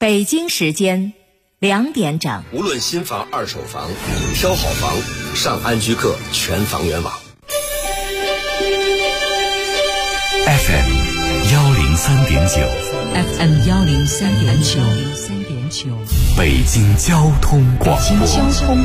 北京时间2点整。 无论新房二手房，挑好房上安居客全房源网。 FM 103.9 FM 103.9， 北京交通广播。 北京交通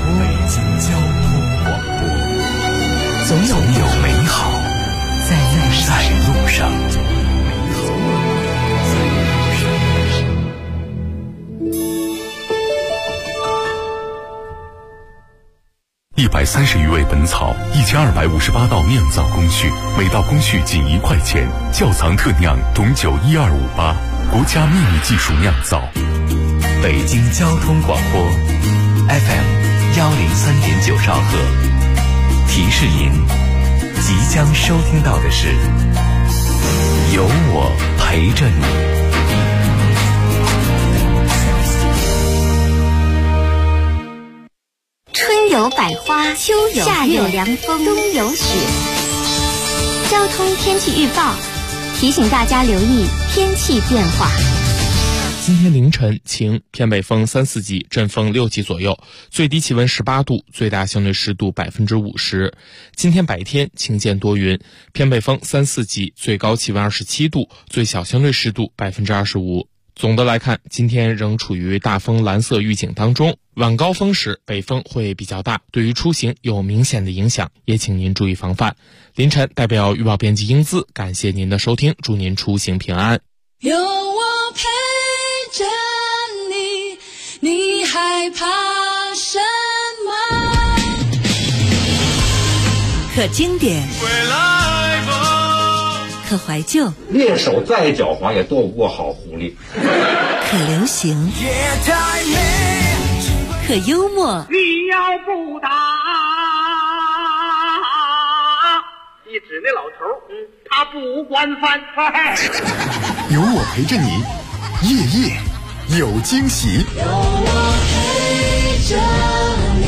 广播，总有美好在路上。130余味本草，1258道酿造工序，每道工序仅1块钱。窖藏特酿董酒12588，国家秘密技术酿造。北京交通广播 FM 103.9兆赫。提示您，即将收听到的是有我陪着你。 春有百花，秋有夏有凉风，冬有雪。交通天气预报提醒大家留意天气变化。 今天凌晨晴，偏北风3、4级，阵风6级左右，最低气温18度，最大相对湿度50%。今天白天晴间多云，偏北风3、4级，最高气温27度，最小相对湿度25%。总的来看，今天仍处于大风蓝色预警当中，晚高峰时北风会比较大，对于出行有明显的影响，也请您注意防范。凌晨代表预报编辑英姿，感谢您的收听，祝您出行平安。 有我陪着你，你害怕什么？ 可经典，可怀旧， 猎手再狡猾也斗不过好狐狸。 可流行，可幽默。 你要不打，一指那老头，他不管饭菜。 有我陪着你，夜夜有惊喜。 有我陪着你。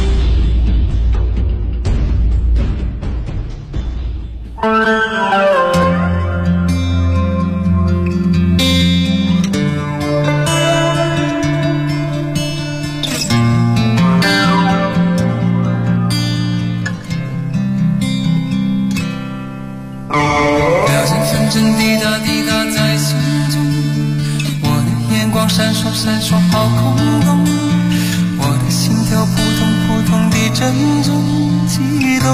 闪烁闪烁好空洞，我的心跳扑通扑通地阵阵悸动。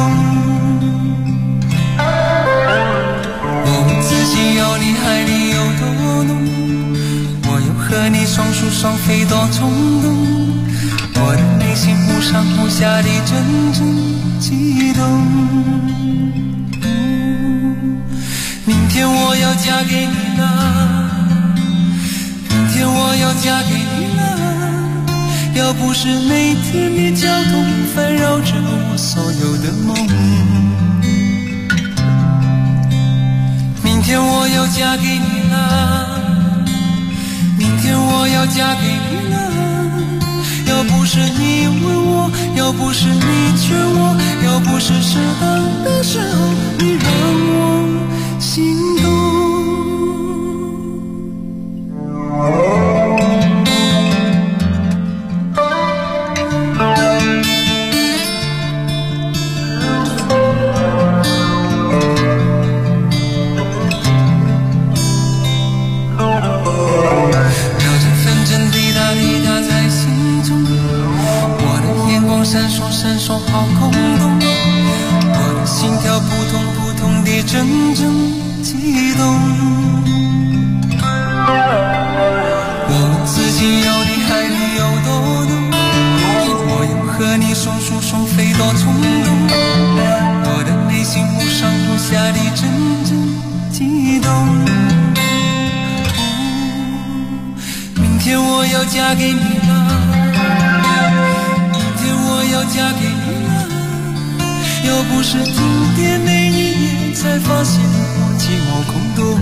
我问自己要你爱你有多浓，我又和你双宿双飞多冲动，我的内心忽上忽下地阵阵悸动。明天我要嫁给你了，我要嫁给你了，要不是每天的交通烦扰着我所有的梦。明天我要嫁给你了，明天我要嫁给你了，要不是你问我，要不是你劝我，要不是适当的时候你让我心动。闪烁闪烁好空洞，我的心跳扑通扑通地阵阵悸动。我问自己要你爱你有多浓，我又和你双宿双飞多冲动，我的内心忽上忽下地阵阵悸动。明天我要嫁给你了，要嫁给你了，要不是今天那一夜才发现我寂寞空洞。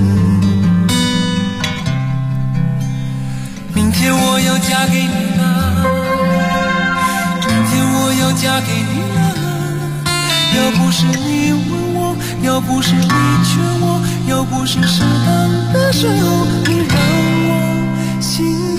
明天我要嫁给你了，明天我要嫁给你了，要不是你问我，要不是你劝我，要不是适当的时候你让我心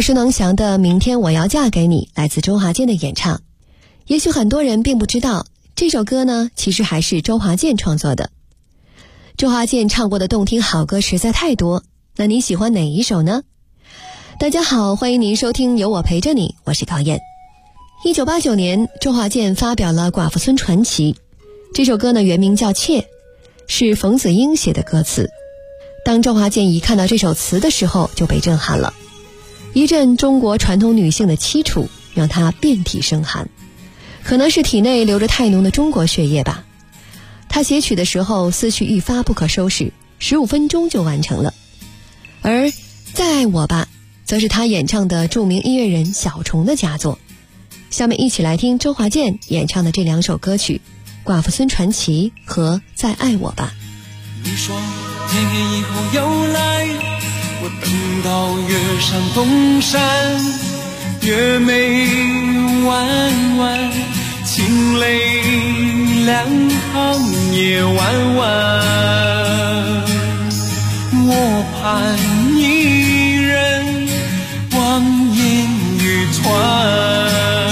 耳熟能详的《明天我要嫁给你》来自周华健的演唱。也许很多人并不知道，这首歌呢其实还是周华健创作的。周华健唱过的动听好歌实在太多，那你喜欢哪一首呢？大家好，欢迎您收听有我陪着你，我是高燕。1989年，周华健发表了《寡妇村传奇》，这首歌呢原名叫《妾》，是冯子英写的歌词。当周华健一看到这首词的时候，就被震撼了。一阵中国传统女性的凄楚，让他遍体生寒。可能是体内流着太浓的中国血液吧。他写曲的时候思绪愈发不可收拾，15分钟就完成了。而《再爱我吧》则是他演唱的著名音乐人小虫的佳作。下面一起来听周华健演唱的这两首歌曲《寡妇村传奇》和《再爱我吧》。 你说天黑以后又来，我等到月上东山，月眉弯弯，情泪两行也弯弯。我盼一人望眼欲穿。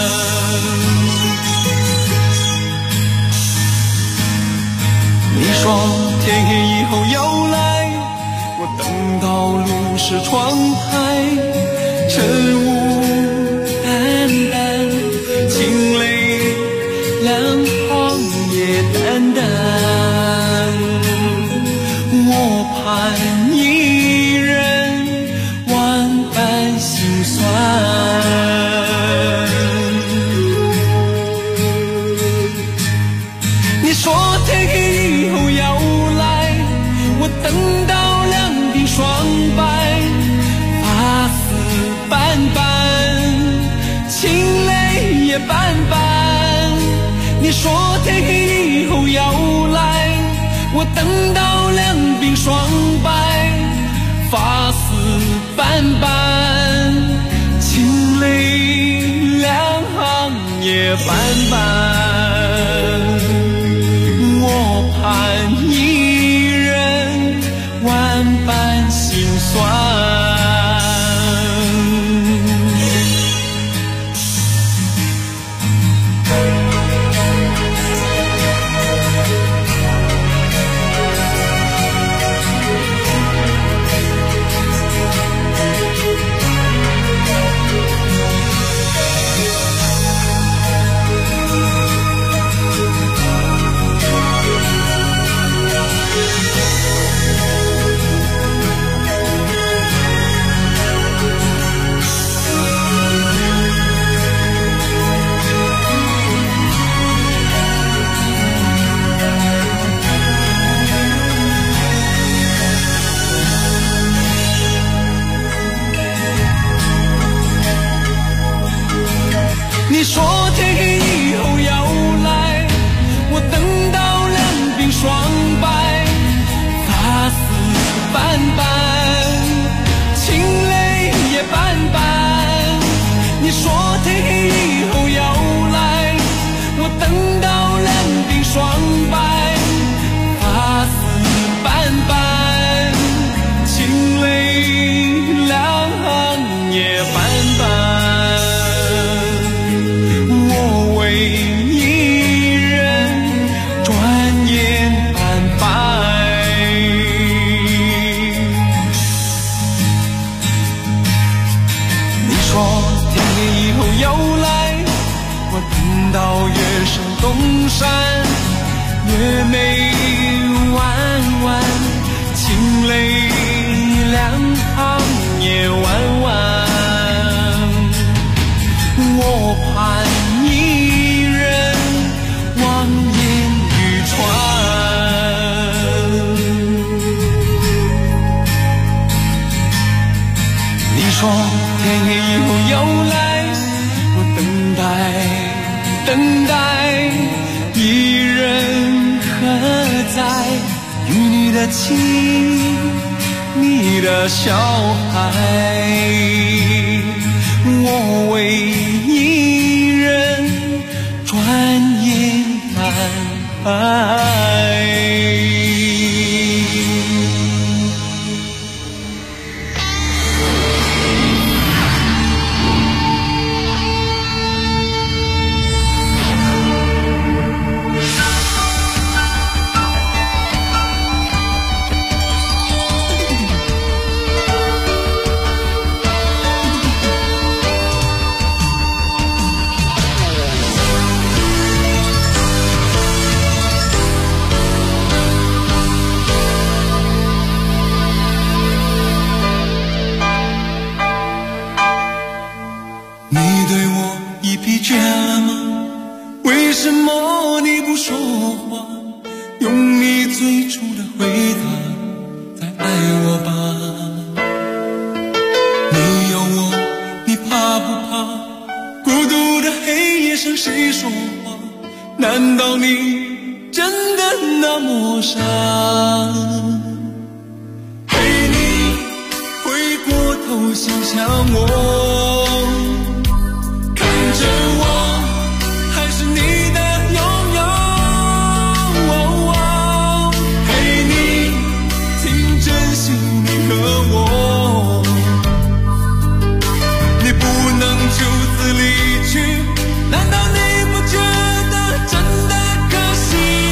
你说天黑以后又来，我等到路是窗台，晨雾淡淡，情泪两行也淡淡。我盼一人万般心酸。你说天黑以后要来，我等到两鬓霜白，发丝斑斑，情泪也斑斑。你说天黑以后要来，我等到两鬓霜白，发丝斑斑，情泪两行也斑斑。我盼一人万般心酸。你说天黑以后要来，我等到两鬓霜白，发丝斑斑，情泪也斑斑。你说天黑以后要来，我等到两鬓霜白，发丝斑斑，情泪两行也斑斑。到月上东山，月眉弯弯，情泪两行也弯弯。我盼一人望眼欲穿。你说天黑以后又来，我等待一人何在？与你的情，你的小孩，我为一人转眼难挨。 最初的回答，再爱我吧。没有我你怕不怕？孤独的黑夜上谁说话？难道你真的那么傻？嘿，你回过头想想我，看着我还是你的拥有。嘿，你请珍惜你和我，你不能就此离去，难道你不觉得真的可惜？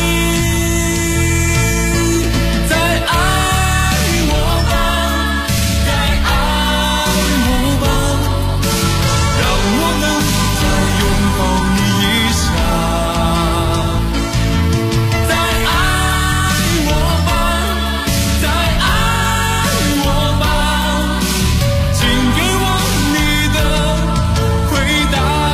再爱我吧，再爱我吧，让我能再拥抱你一下。再爱我吧，再爱我吧，请给我你的回答。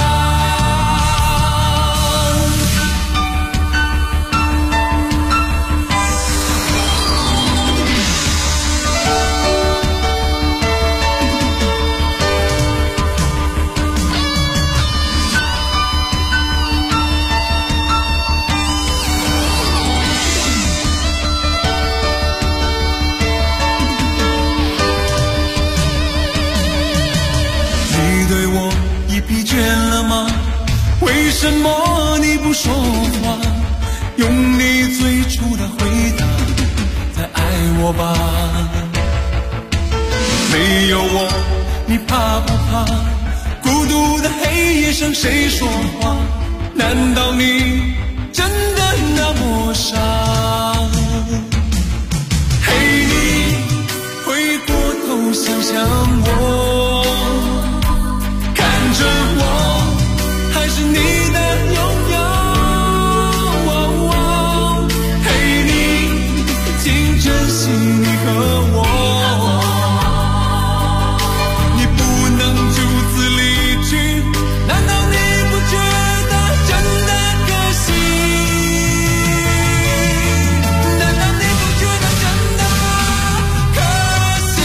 你对我已疲倦了吗？为什么你不说话？用你最初的回答，再爱我吧。没有我你怕不怕？孤独的黑夜上谁说话？难道你真的那么傻？嘿，你回过头想想我，看着我还是你的拥有。嘿，你请珍惜你和我，你不能就此离去，难道你不觉得真的可惜？难道你不觉得真的可惜？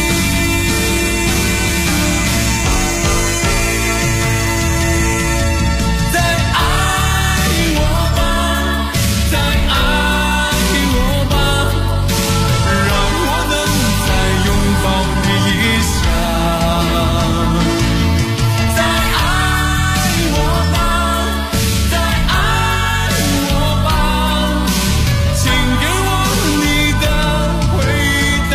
再爱我吧，再爱我吧，让我能再拥抱你一下。再爱我吧，再爱我吧，请给我你的回答。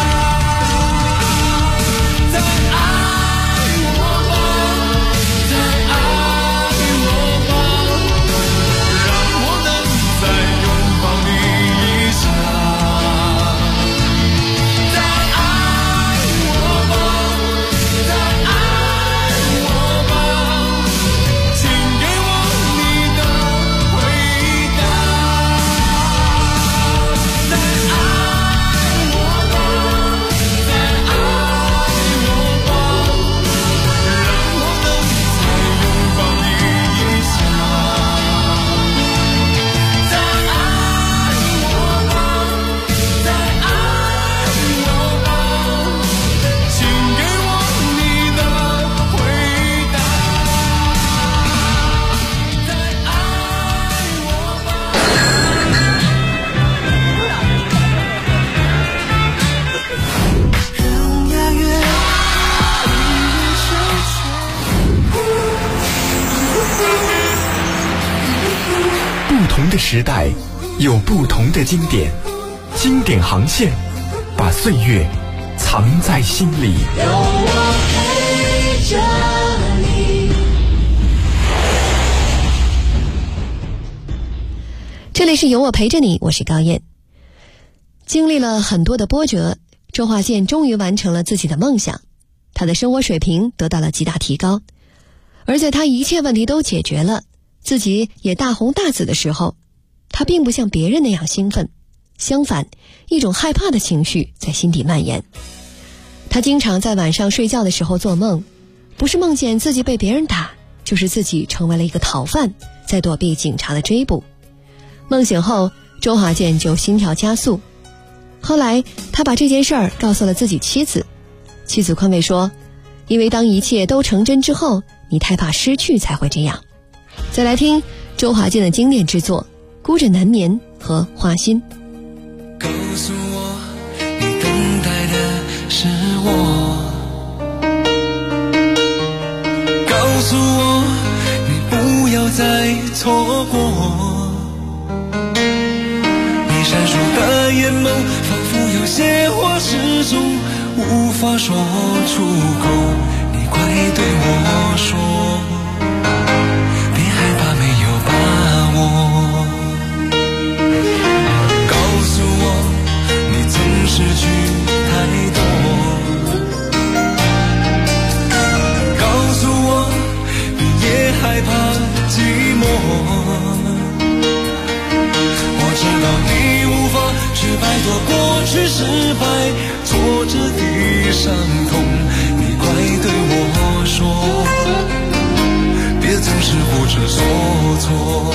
再爱我吧，再爱我吧，让我能再拥抱你一下。再爱我吧，再爱我吧，请给我你的回答。再爱我吧，再爱我吧，让我能再拥抱你一下。再爱我吧，再爱我吧，请给我你的回答。再爱我吧。让押韵不同的时代有不同的经典，经典航线把岁月藏在心里。 有我陪着你。 这里是有我陪着你，我是高燕。经历了很多的波折，周华健终于完成了自己的梦想，他的生活水平得到了极大提高。而在他一切问题都解决了，自己也大红大紫的时候，他并不像别人那样兴奋，相反，一种害怕的情绪在心底蔓延。他经常在晚上睡觉的时候做梦，不是梦见自己被别人打，就是自己成为了一个逃犯，在躲避警察的追捕。梦醒后， 周华健就心跳加速。后来他把这件事儿告诉了自己妻子，妻子宽慰说，因为当一切都成真之后，你太怕失去才会这样。再来听周华健的经典之作《孤枕难眠》和《花心》。 告诉我你等待的是我，告诉我你不要再错过，你闪烁的眼眸仿佛有些话始终无法说出口，你快对我说，别害怕没有把握，告诉我你曾失去太多，告诉我你也害怕寂寞，我知道你无法去摆脱过去失败挫折的伤痛，你快对我说，别总是不知所措。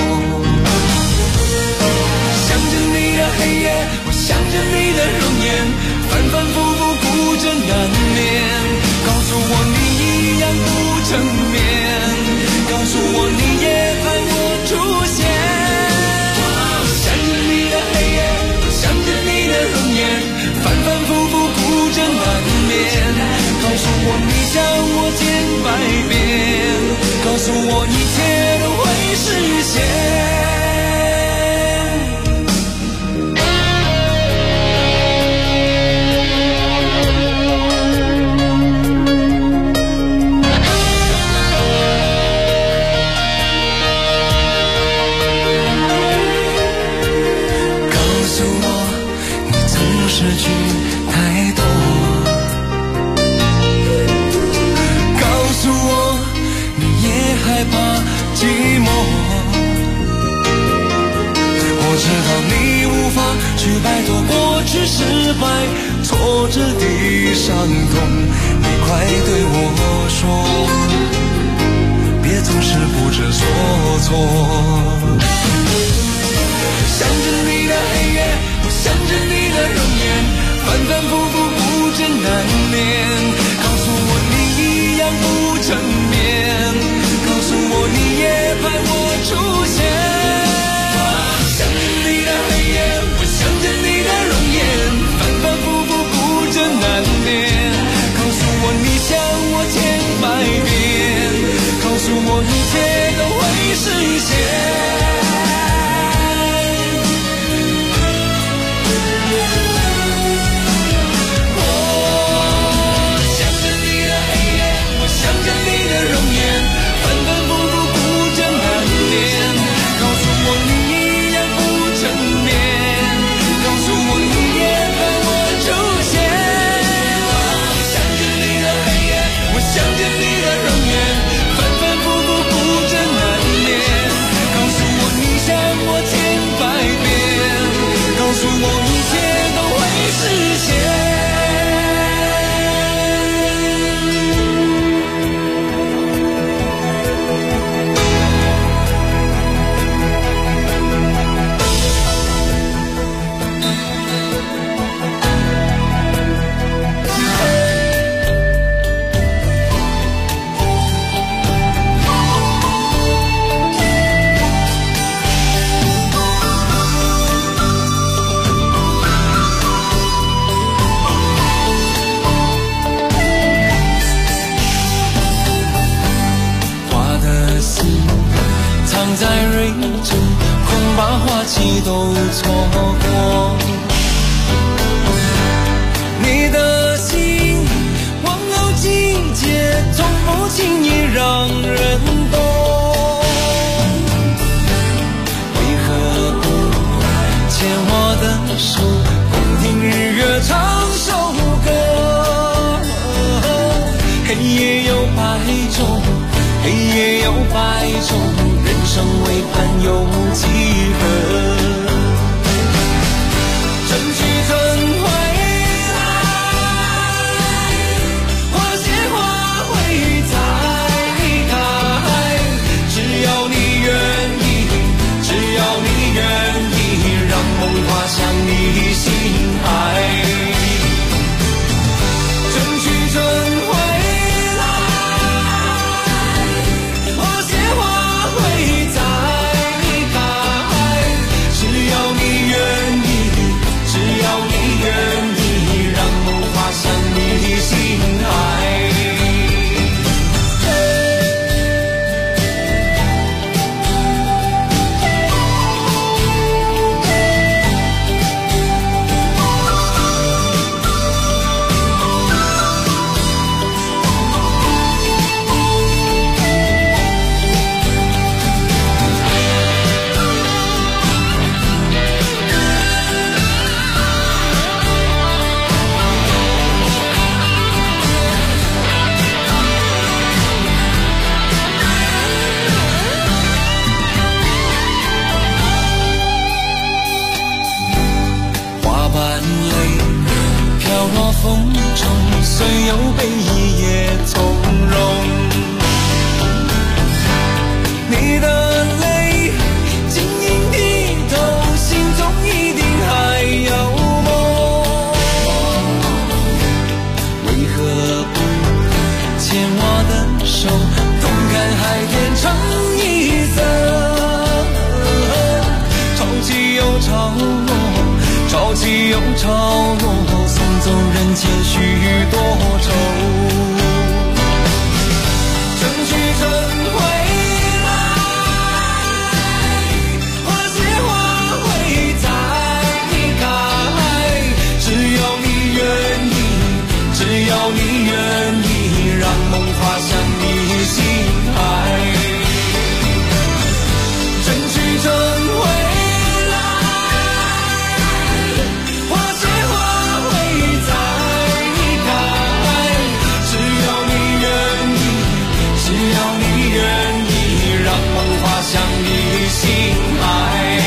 想着你的黑夜，我想着你的容颜，反反复复孤枕难眠，告诉我你一样不成眠，告诉我你也盼我出现。想着你的黑夜，我想着你的容颜，反反复复孤枕难眠，告诉我你想我千百遍，告诉我一切都会实现。失去太多，告诉我你也害怕寂寞，我知道你无法去摆脱过去失败挫折的伤痛，你快对我说，别总是不知所措。想着你的黑夜，我想着你的容颜，反反复复孤枕难眠，告诉我你一样不成眠，告诉我你也盼我出现。想着你的黑夜，我想着你的容颜，反反复复孤枕难眠，告诉我你想我千百遍，告诉我一切都会实现。在蕊中，恐把花期都错过。你的心，往后季节从不轻易让人懂。为何不牵我的手，共听日月唱首歌？黑夜有白昼，黑夜有白昼。人生为盼有几何，争取曾回来，花谢花会再开，只要你愿意，只要你愿意，让我风中，虽有悲意也从容。你的泪晶莹剔透，心中一定还有梦。为何不牵我的手，同看海天成一色？潮起又潮落，潮起又潮落，送走人间许多愁。春去春回来，花谢花会再开。只要你愿意，只要你愿意，让梦滑向你心海。春去春回来，花谢花会再开。只要你愿意，只要你愿意，让梦滑向你心海。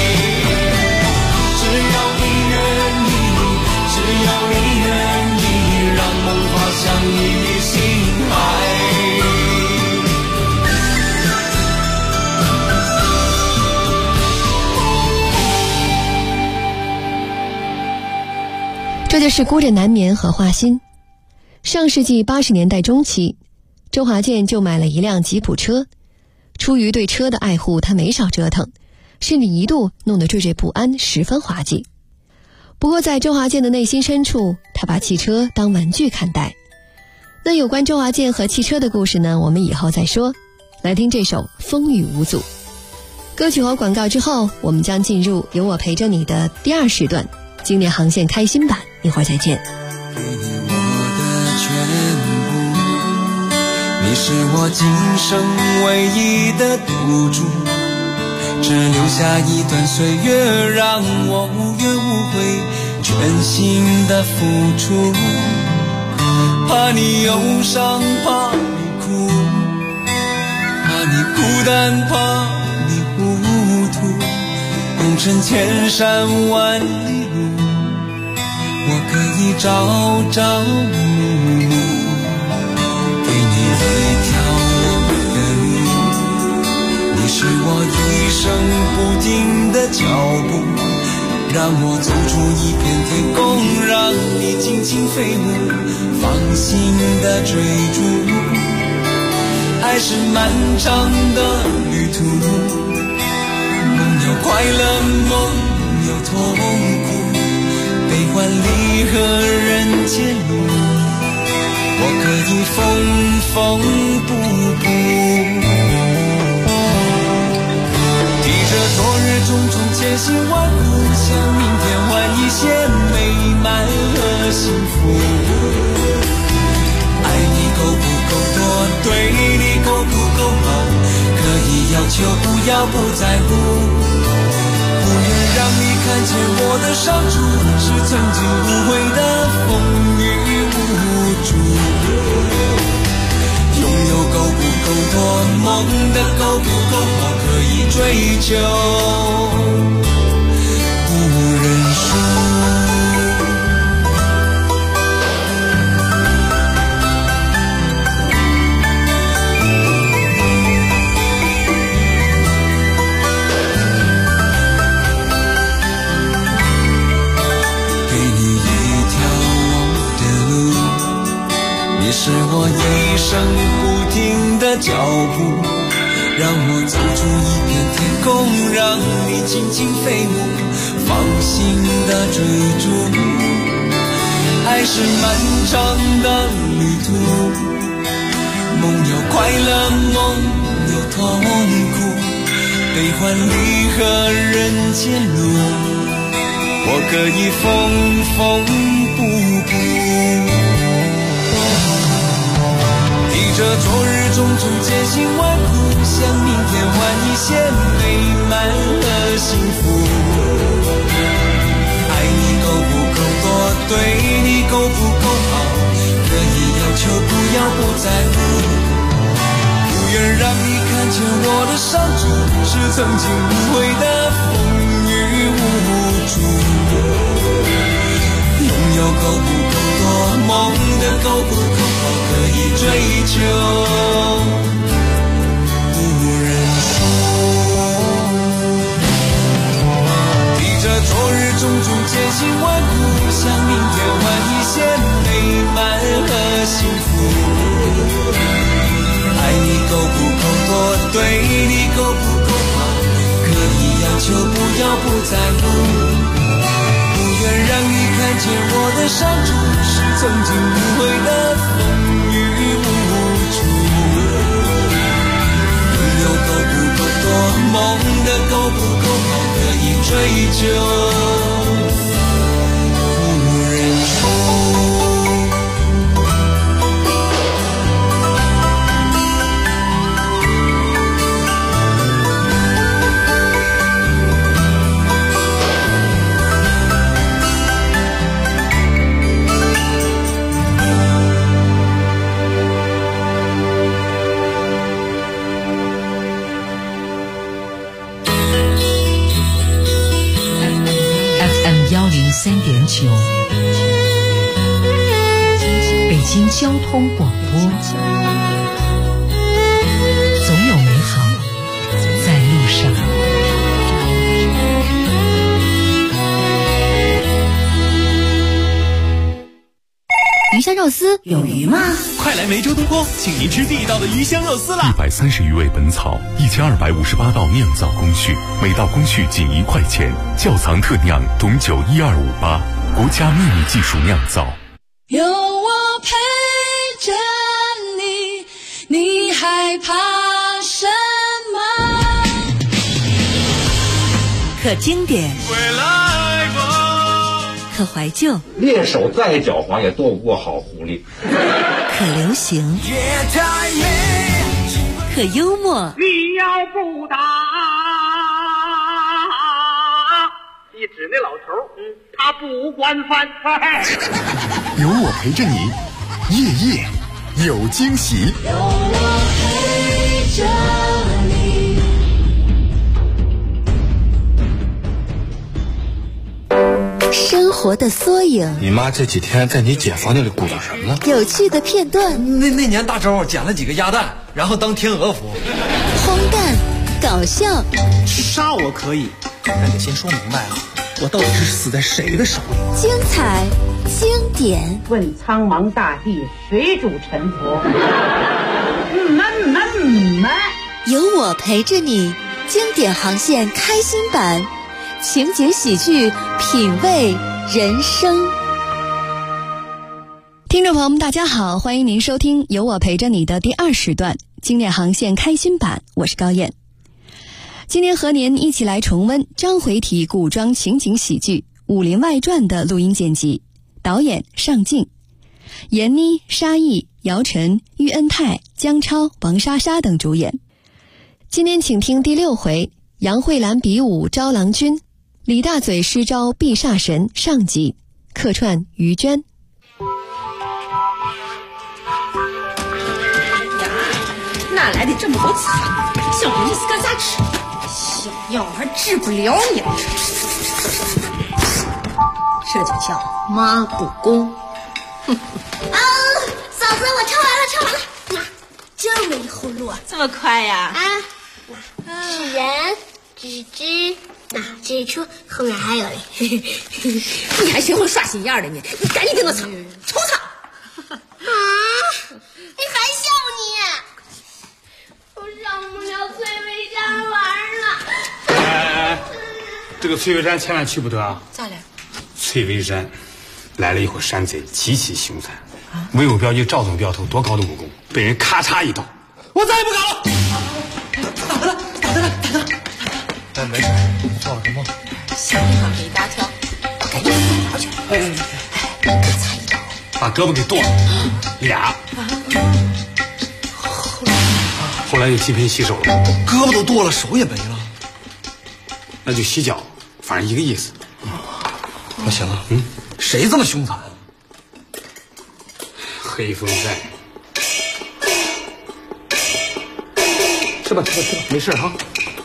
只要你愿意，只要你愿意，让梦滑向你心海。 这就是孤枕难眠和花心。上世纪80年代中期，周华健就买了一辆吉普车。出于对车的爱护，他没少折腾，甚至一度弄得惴惴不安，十分滑稽。不过在周华健的内心深处，他把汽车当玩具看待。那有关周华健和汽车的故事呢，我们以后再说。来听这首《风雨无阻》。歌曲和广告之后，我们将进入有我陪着你的第2时段，经典航线开心版，一会儿再见。 给你我的全部，你是我今生唯一的赌注，只留下一段岁月，让我无怨无悔，全心的付出。怕你忧伤，怕你哭，怕你孤单，怕你糊涂，红尘千山万里路，我可以朝朝暮暮，给你一条我的路。你是我一生不停的脚步，让我走出一片天空，让你尽情飞舞，放心的追逐。爱是漫长的旅途，梦有快乐，梦有痛苦，悲欢离合人间路，我可以缝缝补补。提着昨日种种千辛万苦，向明天换一些美满和幸福。爱你够不够多，对你够不够好，可以要求，不要不在乎。不愿让你看见我的伤处，是曾经无悔的风雨无阻。拥有够不够多，梦的够不够好，可以追求，不认输。是我一生不停的脚步，让我走出一片天空，让你尽情飞舞，放心的追逐。爱是漫长的旅途，梦有快乐，梦有痛苦，悲欢离合人间路，我可以缝缝补补。提着昨日种种艰辛万苦，向明天换一些美满和幸福。爱你够不够多，对你够不够好，可以要求，不要不在乎。不愿让你看见我的伤处，是曾经无悔的风雨无阻。拥有够不够多， 够不够好，可以要求不要不在乎。不愿让你看见我的伤处，是曾经无悔的风雨无阻。有够不够多，梦的够不够好，可以追究不认输。 103.9，北京交通广播，总有美好在路上。 鱼香肉丝有鱼吗？ 快来梅州东坡，请您吃地道的鱼香肉丝啦 ！130余味本草，1258道酿造工序，每道工序仅1块钱，窖藏特酿，董酒12588，国家秘密技术酿造。 有我陪着你，你害怕什么？ 可经典， 归来吧， 可怀旧， 猎手再狡猾也斗不过好狐狸。 可流行，可幽默。 你要不打，你指那老头，他不惯犯。 有我陪着你，夜夜有惊喜。 有我陪着你。 生活的缩影， 你妈这几天在你姐房间里鼓捣什么呢？ 有趣的片段。 那年大周捡了几个鸭蛋，然后当天鹅服。 荒诞，搞笑。 杀我可以，但得先说明白了，我到底是死在谁的手里？ 精彩，经典。 问苍茫大地，谁主沉浮？ 有我陪着你，经典航线开心版。情景喜剧，品味人生。听众朋友们大家好，欢迎您收听有我陪着你的第2时段经典航线开心版，我是高燕。今天和您一起来重温章回体古装情景喜剧《武林外传》的录音剪辑，导演尚敬，闫妮、沙溢、姚晨、喻恩泰、姜超、王莎莎等主演。今天请听第6回杨慧兰比武招郎君，李大嘴施招避煞神上集，客串于娟。 哪来的这么多钱？小人你是干啥吃？小药还治不了你，这就叫妈不公。 嫂子，我抄完了，这么一后路啊？ 这么快呀？ 是人，这是只，这一出后面还有嘞。 你还学会耍心眼的你赶紧给我藏，瞅藏！ 你还笑你？我上不了翠微山玩了。 哎，这个翠微山千万去不得啊！ 咋了？ 翠微山来了一伙山贼，极其凶残。文武标记赵总镖头多高的武功，被人咔嚓一刀，我再也不敢了。 哎，没事，做了什么？ 想地方给搭桥，赶紧跑去。踩一刀， 把胳膊给剁了，俩。后来又金盆洗手了， 胳膊都剁了，手也没了。 那就洗脚，反正一个意思。 那行了，谁这么凶残？ 黑风寨。吃吧，没事哈。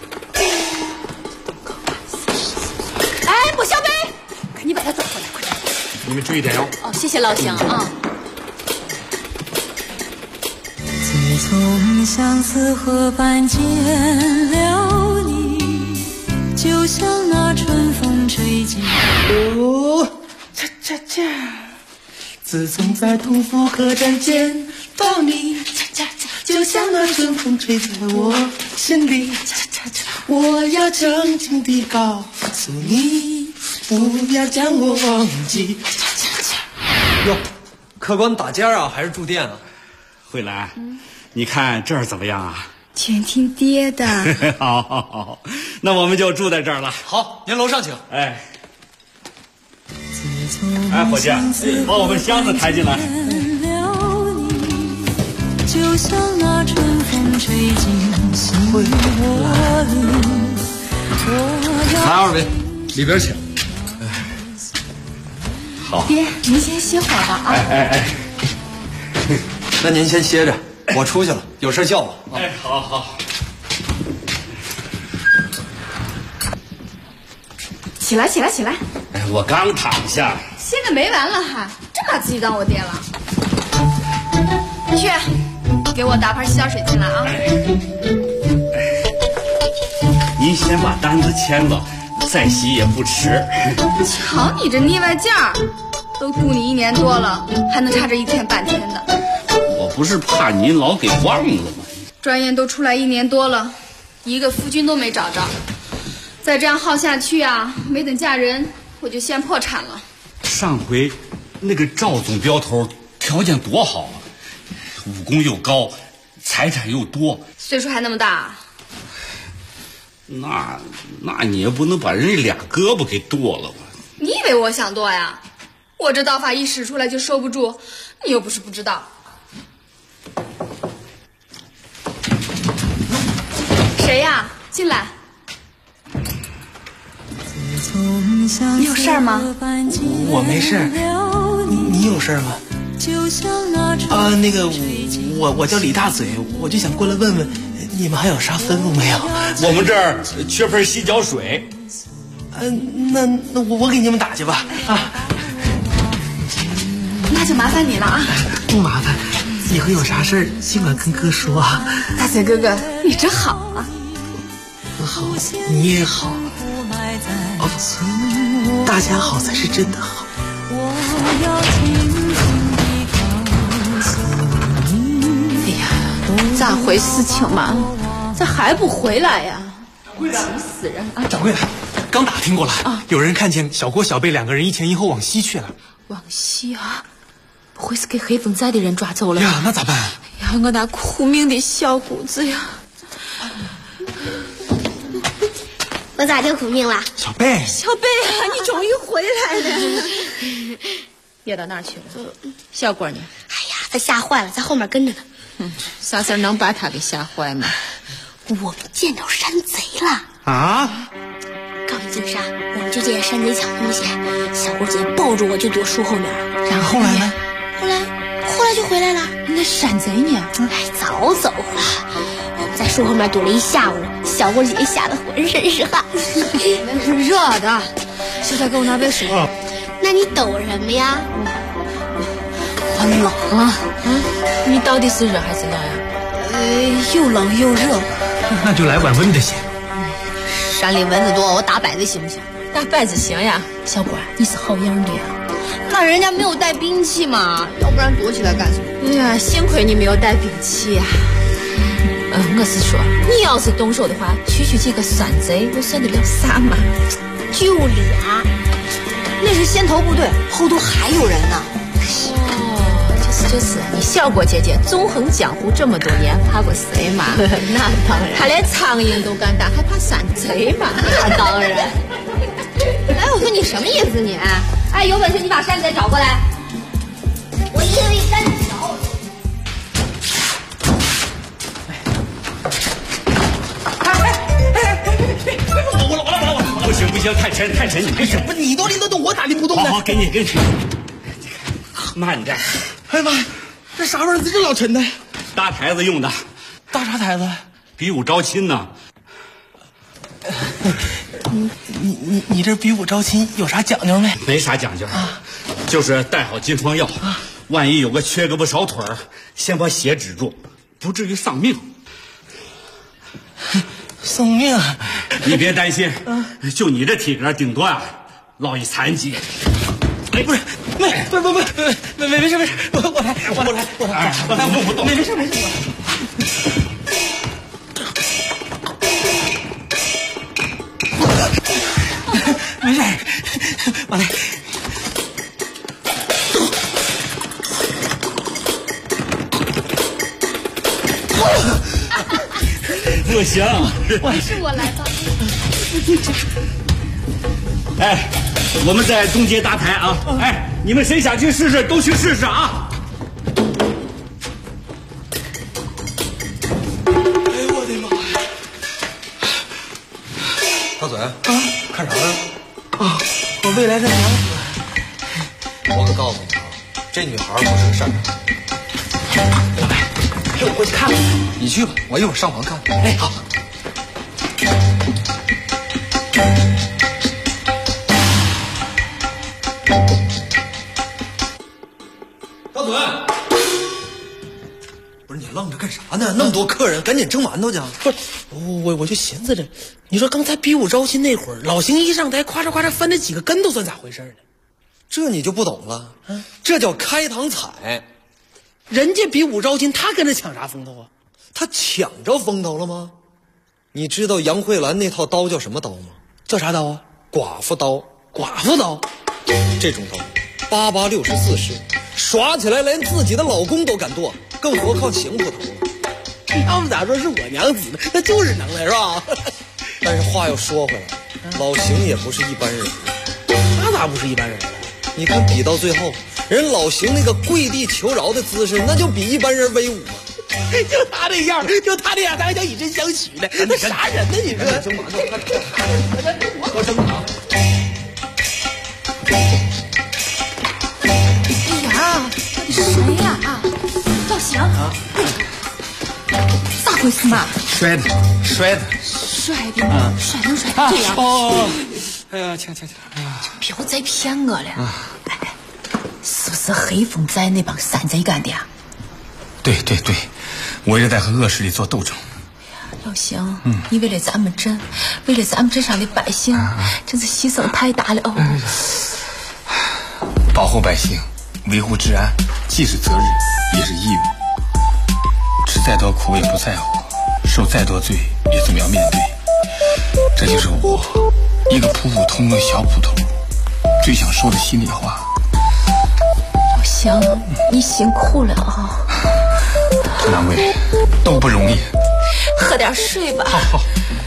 哎，莫小北，赶紧把他抓回来，快点！ 你们注意点哟。 哦，谢谢老乡啊。 自从相思河畔见了你，就像那春风吹进。 自从在同福客栈见到你，就像那春风吹在我心里。我要静静地告诉你，不要将我忘记。 哟，客官打尖啊，还是住店啊？ 慧兰，你看这儿怎么样啊？ 全听爹的。 好好好，那我们就住在这儿了。 好，您楼上请。 哎，伙计，把我们箱子抬进来。 就像那春风吹进心窝里。 来二位，里边请。 好， 爹，您先歇会儿吧啊。 哎， 那您先歇着，我出去了，有事叫我。 哎，好。 起来！ 哎，我刚躺下。 歇个没完了还，真把自己当我爹了。去，给我打盘洗脚水进来啊。 您先把单子签了，再洗也不迟。 瞧你这腻歪劲儿，都雇你1年多了，还能差这1天半天的。 我不是怕您老给忘了吗？ 转眼都出来1年多了，一个夫君都没找着。再这样耗下去啊，没等嫁人我就先破产了。 上回那个赵总镖头条件多好啊，武功又高，财产又多， 岁数还那么大。 那你也不能把人家2胳膊给剁了吧？ 你以为我想剁呀？我这刀法一使出来就收不住，你又不是不知道。谁呀？进来。你有事儿吗？ 我没事。你有事吗？啊，那个我叫李大嘴，我就想过来问问，你们还有啥吩咐没有？ 我们这儿缺盆洗脚水。 那我给你们打去吧。啊， 那就麻烦你了啊。 不麻烦，以后有啥事儿尽管跟哥说啊。 大嘴哥哥，你真好啊。 好，你也好。哦，大家好才是真的好。 哎呀，咋回事情嘛？咋还不回来呀？急死人啊！ 掌柜的，刚打听过来啊，有人看见小郭、小贝2个人1前1后往西去了。 往西啊？不会是给黑风寨的人抓走了呀？那咋办？ 呀，我那苦命的小姑子呀！ 我咋就苦命了？ 小贝啊， 你终于回来了。憋到哪儿去了？小郭呢？ 哎呀，他吓坏了，在后面跟着呢。 啥事儿能把他给吓坏吗？ 我们见着山贼了啊！ 刚一进山，我们就见山贼抢东西，小郭姐抱住我就躲树后面。 然后来呢？ 后来就回来了。 那山贼呢？ 早走了。我们在树后面躲了1下午，小郭姐吓得浑身是汗。 那是热的。现在给我拿杯水。 那你抖什么呀？ 我冷啊。你到底是热还是冷呀？又冷又热。 那就来碗温的先。 山里蚊子多，我打摆子行不行？打摆子行呀。小郭，你是好样的呀。 那人家没有带兵器嘛，要不然躲起来干什么？ 哎呀，幸亏你没有带兵器呀。我是说，你要是动手的话，区几个山贼，我算得了啥嘛？ 就俩，那是先头部队，后头还有人呢。 就是，你小郭姐姐纵横江湖这么多年，怕过谁嘛？那当然，她连苍蝇都敢打，还怕山贼嘛？ 那当然。哎，我说你什么意思你？哎，有本事你把山贼找过来。我一定为山贼找。 我不行，太沉，你没事。 不，你都拎得动，我咋拎不动呢？ 好，给你。慢点。 哎呀妈，这啥味儿？这老沉的。 搭台子用的。 搭啥台子？ 比武招亲呢。 你这比武招亲有啥讲究没？ 没啥讲究啊，就是带好金疮药，万一有个缺胳膊少腿儿，先把血止住，不至于丧命。 丧命？ 你别担心，就你这体格，顶多落一残疾。 不是， 没事，我来，没事。没事，我来。 不行， 还是我来吧。 哎，我们在东街搭台啊！哎，你们谁想去试试，都去试试啊！ 哎呦我的妈呀！大嘴啊，看啥呢？ 啊，我未来的娘子。 我可告诉你啊，这女孩不是个善良。 我过去看看。 你去吧，我一会儿上房看。 哎，好。 大嘴，不是你愣着干啥呢？那么多客人，赶紧蒸馒头去。 不是，我就寻思着，你说刚才比武招亲那会儿，老邢一上台，夸嚓翻那几个跟头，算咋回事呢？ 这你就不懂了，这叫开堂彩。 人家比武招亲，他跟着抢啥风头啊？ 他抢着风头了吗？你知道杨慧兰那套刀叫什么刀吗？ 叫啥刀啊？ 寡妇刀。 寡妇刀， 这种刀8864式，耍起来连自己的老公都敢剁，更何况邢捕头了。 要不咋说是我娘子呢？那就是能耐是吧？ 但是话又说回来，老邢也不是一般人。 他咋不是一般人？ 你看比到最后，人老邢那个跪地求饶的姿势，那就比一般人威武嘛。 就他这样，他还想以身相许呢，那啥人呢？你说？ 蒸馒头，多蒸啊！ 哎呀，谁呀？啊，老邢啊，咋回事嘛？ 摔的， 摔能摔成这样？ 哦，哎呀，请，哎呀， 别再骗我了！哎，是不是黑风寨那帮山贼干的呀？ 对，我也在和恶势力做斗争。 老邢，你为了咱们镇上的百姓，真是牺牲太大了哦。 保护百姓，维护治安，既是责任，也是义务。吃再多苦也不在乎，受再多罪也总要面对。这就是我一个普普通通的小捕头最想说的心里话。 老邢，你辛苦了啊！ 两位都不容易。 喝点水吧。 好。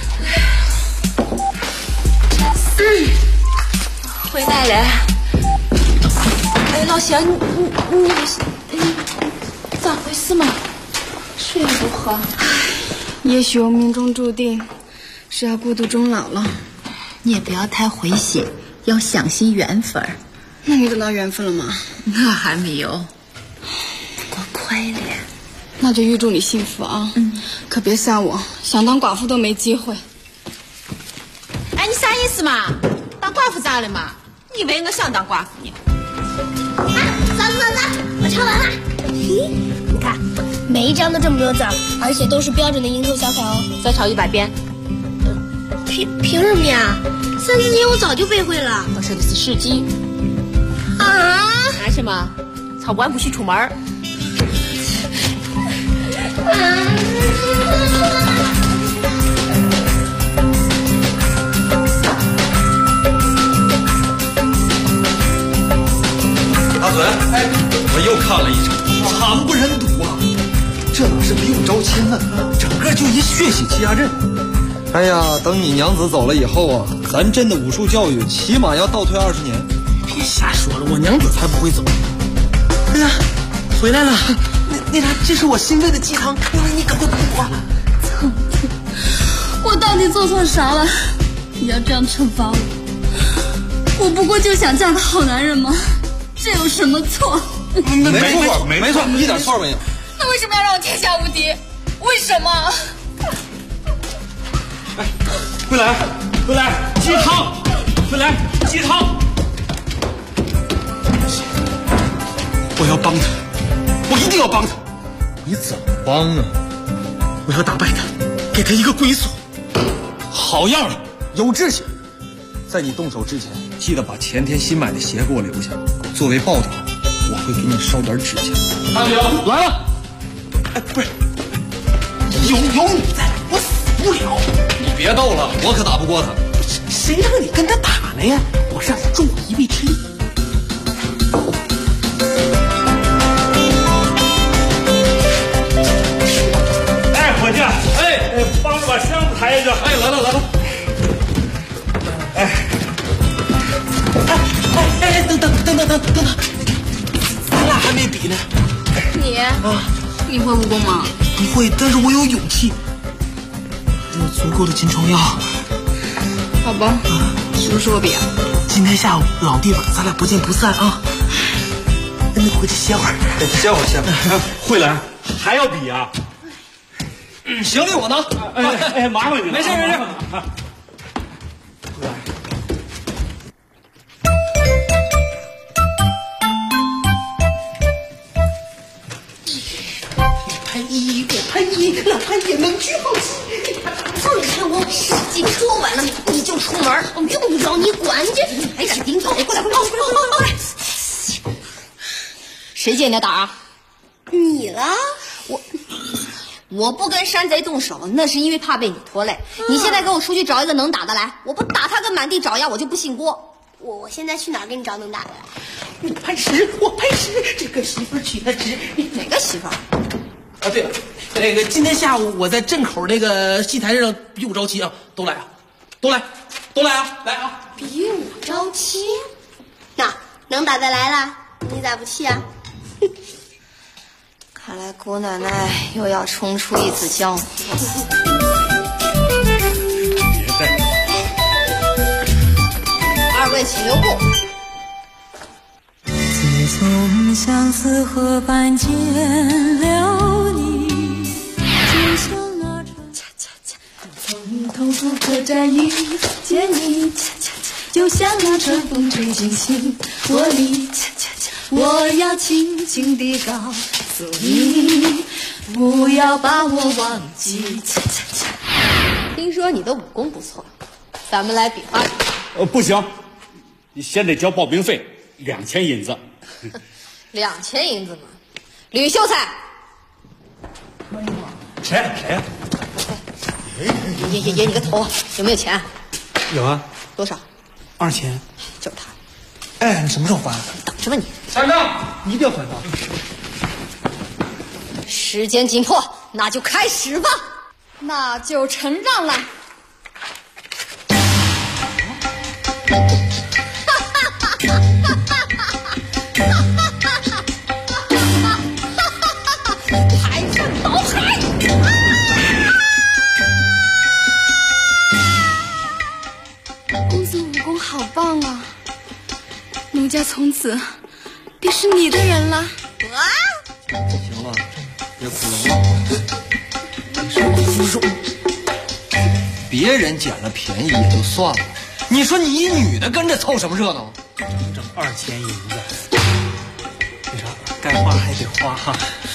回来了。哎，老邢，你咋回事嘛？水也不喝。 也许我命中注定是要孤独终老了。 你也不要太灰心，要相信缘分。 那你等到缘分了吗？ 我还没有。不过快了。 那就预祝你幸福啊！可别像我，想当寡妇都没机会。 哎，你啥意思嘛？当寡妇咋了嘛？你以为我想当寡妇呢？ 走，我抄完了。你看，每一张都这么多字，而且都是标准的蝇头小楷哦。 再抄100遍。 凭什么呀？3字经我早就背会了。 我说的是《诗经》。 啊？ 干什么？抄不完不许出门。 大嘴，我又看了一场，惨不忍睹啊！这哪是比武招亲呢，整个就一血洗齐家镇。哎呀，等你娘子走了以后啊，咱镇的武术教育起码要倒退20年。 别瞎说了，我娘子才不会走。哎呀，回来了。那啥，这是我新备的鸡汤，你赶快补啊！ 我到底做错啥了？你要这样惩罚我？我不过就想嫁个好男人吗？这有什么错？ 没错，一点错没有。 那为什么要让我天下无敌？为什么？ 哎，回来，鸡汤，回来，鸡汤。 我要帮他，我一定要帮他。 你怎么帮啊？ 我要打败他，给他一个归宿。 好样的，有志气！在你动手之前，记得把前天新买的鞋给我留下。 作为报答，我会给你烧点纸钱。 大刘来了。 哎，不是，有你在，我死不了。 你别逗了，我可打不过他。 谁让你跟他打了呀？我让你助我一臂之力。 哎，伙计，帮着把箱子抬下去。 哎，来了。 等，咱俩还没比呢。 你会武功吗？ 不会，但是我有勇气，我有足够的金疮药。 好吧，什么时候比啊？ 今天下午老地方，咱俩不见不散啊！那回去歇会儿， 歇会儿。 慧兰还要比啊？ 行李我呢？ 哎，麻烦你了。 没事。 潘一，老潘也能举好戏。 放开我！时机说完了，你就出门，我用不着你管着。你还敢顶嘴？过来！ 谁借你的胆啊？ 你了？ 我不跟山贼动手，那是因为怕被你拖累。你现在给我出去找一个能打的来，我不打他个满地找牙，我就不姓郭。 我现在去哪儿给你找能打的来？ 你潘石，我潘石，这个媳妇娶的值。 哪个媳妇儿？ 啊，对了，那个今天下午我在镇口那个戏台上比武招亲啊，都来啊，来啊！ 比武招亲？那能打的来了，你咋不去啊？ 看来姑奶奶又要冲出一次江湖。二位请留步。 自从相思河畔见了你，就像那从头赴客栈遇见你，就像那春风吹进心窝里。我要轻轻地告诉你，不要把我忘记。 听说你的武功不错，咱们来比划。 不行，你先得交报名费2000银子。 2000银子吗？吕秀才。 谁呀？ 爷你个头，有没有钱？ 有啊。 多少 ？2000。 就是他。 哎，你什么时候还？ 等着吧你。 三账，你一定要还他。 时间紧迫，那就开始吧。那就承让了。排阵倒海。 公子武功好棒啊！奴家从此便是你的人了。 行了，别哭了。不是，别人捡了便宜也就算了，你说你一女的跟着凑什么热闹？ 整2000银子，那啥，该花还得花哈。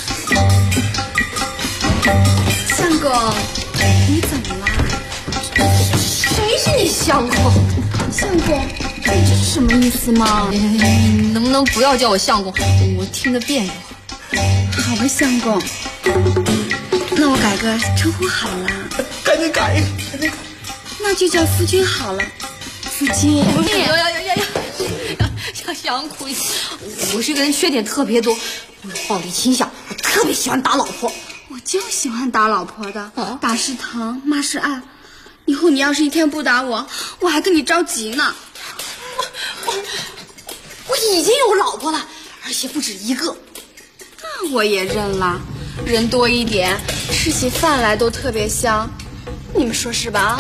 相公，你怎么了？ 谁是你相公？ 相公，你这是什么意思吗？ 能不能不要叫我相公？我听着别扭。 好吧，相公，那我改个称呼好了。 赶紧改。 那就叫夫君好了。夫君。 想哭！我这个人缺点特别多，有暴力倾向，我特别喜欢打老婆。 我就喜欢打老婆的，打是疼，骂是爱。以后你要是一天不打我，我还跟你着急呢。 我已经有老婆了，而且不止一个。 那我也认了，人多一点，吃起饭来都特别香。你们说是吧？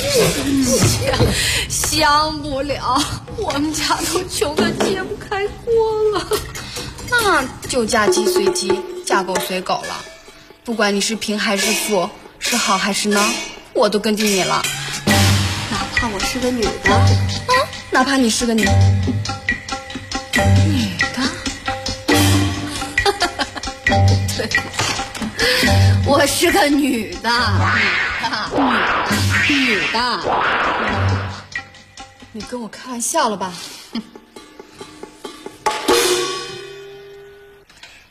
香不了，我们家都穷得揭不开锅了。 那就嫁鸡随鸡，嫁狗随狗了。不管你是贫还是富，是好还是孬，我都跟着你了。 哪怕我是个女的， 哪怕你是个女的。 对，我是个女的。女的， 你跟我开玩笑了吧？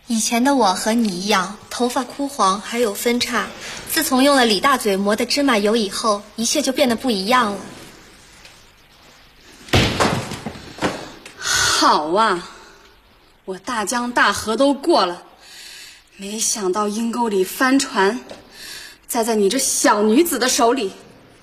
以前的我和你一样，头发枯黄，还有分叉。自从用了李大嘴磨的芝麻油以后，一切就变得不一样了。 好啊，我大江大河都过了，没想到阴沟里翻船，栽在你这小女子的手里。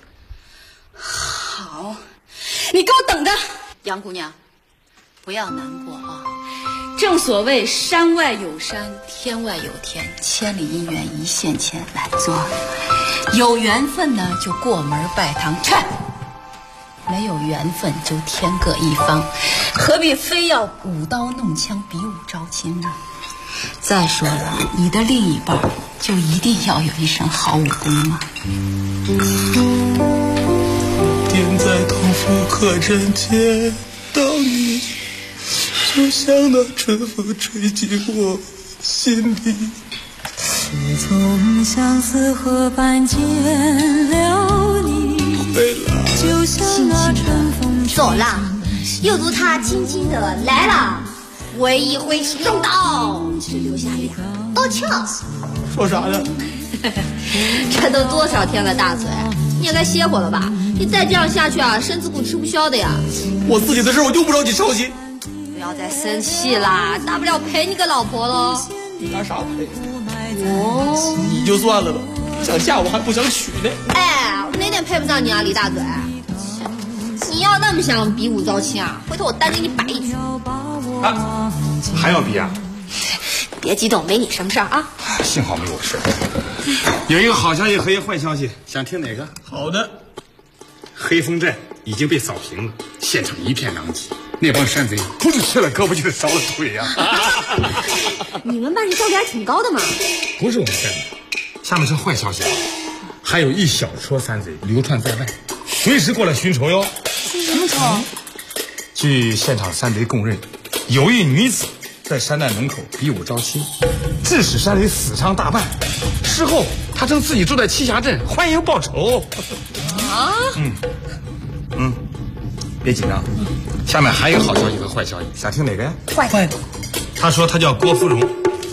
好，你给我等着。杨姑娘，不要难过啊。正所谓山外有山，天外有天，千里姻缘一线牵。来坐，有缘分呢就过门拜堂，去；没有缘分就天各一方，何必非要舞刀弄枪，比武招亲呢？再说了，你的另一半就一定要有一身好武功吗？ 点在同福客栈见到你，就像那春风吹进我心里。 自从相思河畔见了你，就像那春风吹。 走了，又如他轻轻的来了，挥一挥手刀，只留下俩刀鞘。 说啥呢？ 这都多少天了，大嘴，你也该歇会了吧？你再这样下去啊，身子骨吃不消的呀。 我自己的事我用不着你操心。 不要再生气啦，大不了赔你个老婆喽。 拿啥赔？哦，你就算了吧，想嫁我还不想娶呢。 哎，我哪点配不上你啊，李大嘴？你要那么想比武招亲啊，回头我单给你摆一局。 啊，还要比啊？ 别激动，没你什么事儿啊。 幸好没有事。有一个好消息和一个坏消息，想听哪个？ 好的。 黑风寨已经被扫平了，现场一片狼藉。那帮山贼不是吃了胳膊就是烧了腿呀！ 你们办事效率还挺高的嘛。 不是我们干的。下面是坏消息啊，还有一小撮山贼流窜在外，随时过来寻仇哟。 什么仇？ 据现场山贼供认，有一女子在山寨门口比武招亲，致使山贼死伤大半。事后他称自己住在栖霞镇，欢迎报仇。 啊？ 别紧张。下面还有好消息和坏消息，想听哪个呀？ 坏。 他说他叫郭芙蓉。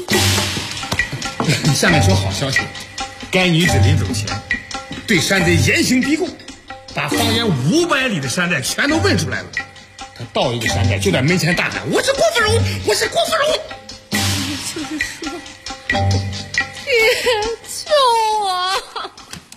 下面说好消息，该女子临走前对山贼严刑逼供，把方圆500里的山寨全都问出来了。他到一个山寨就在门前大喊：“我是郭芙蓉，我是郭芙蓉！” 就是说，别救我！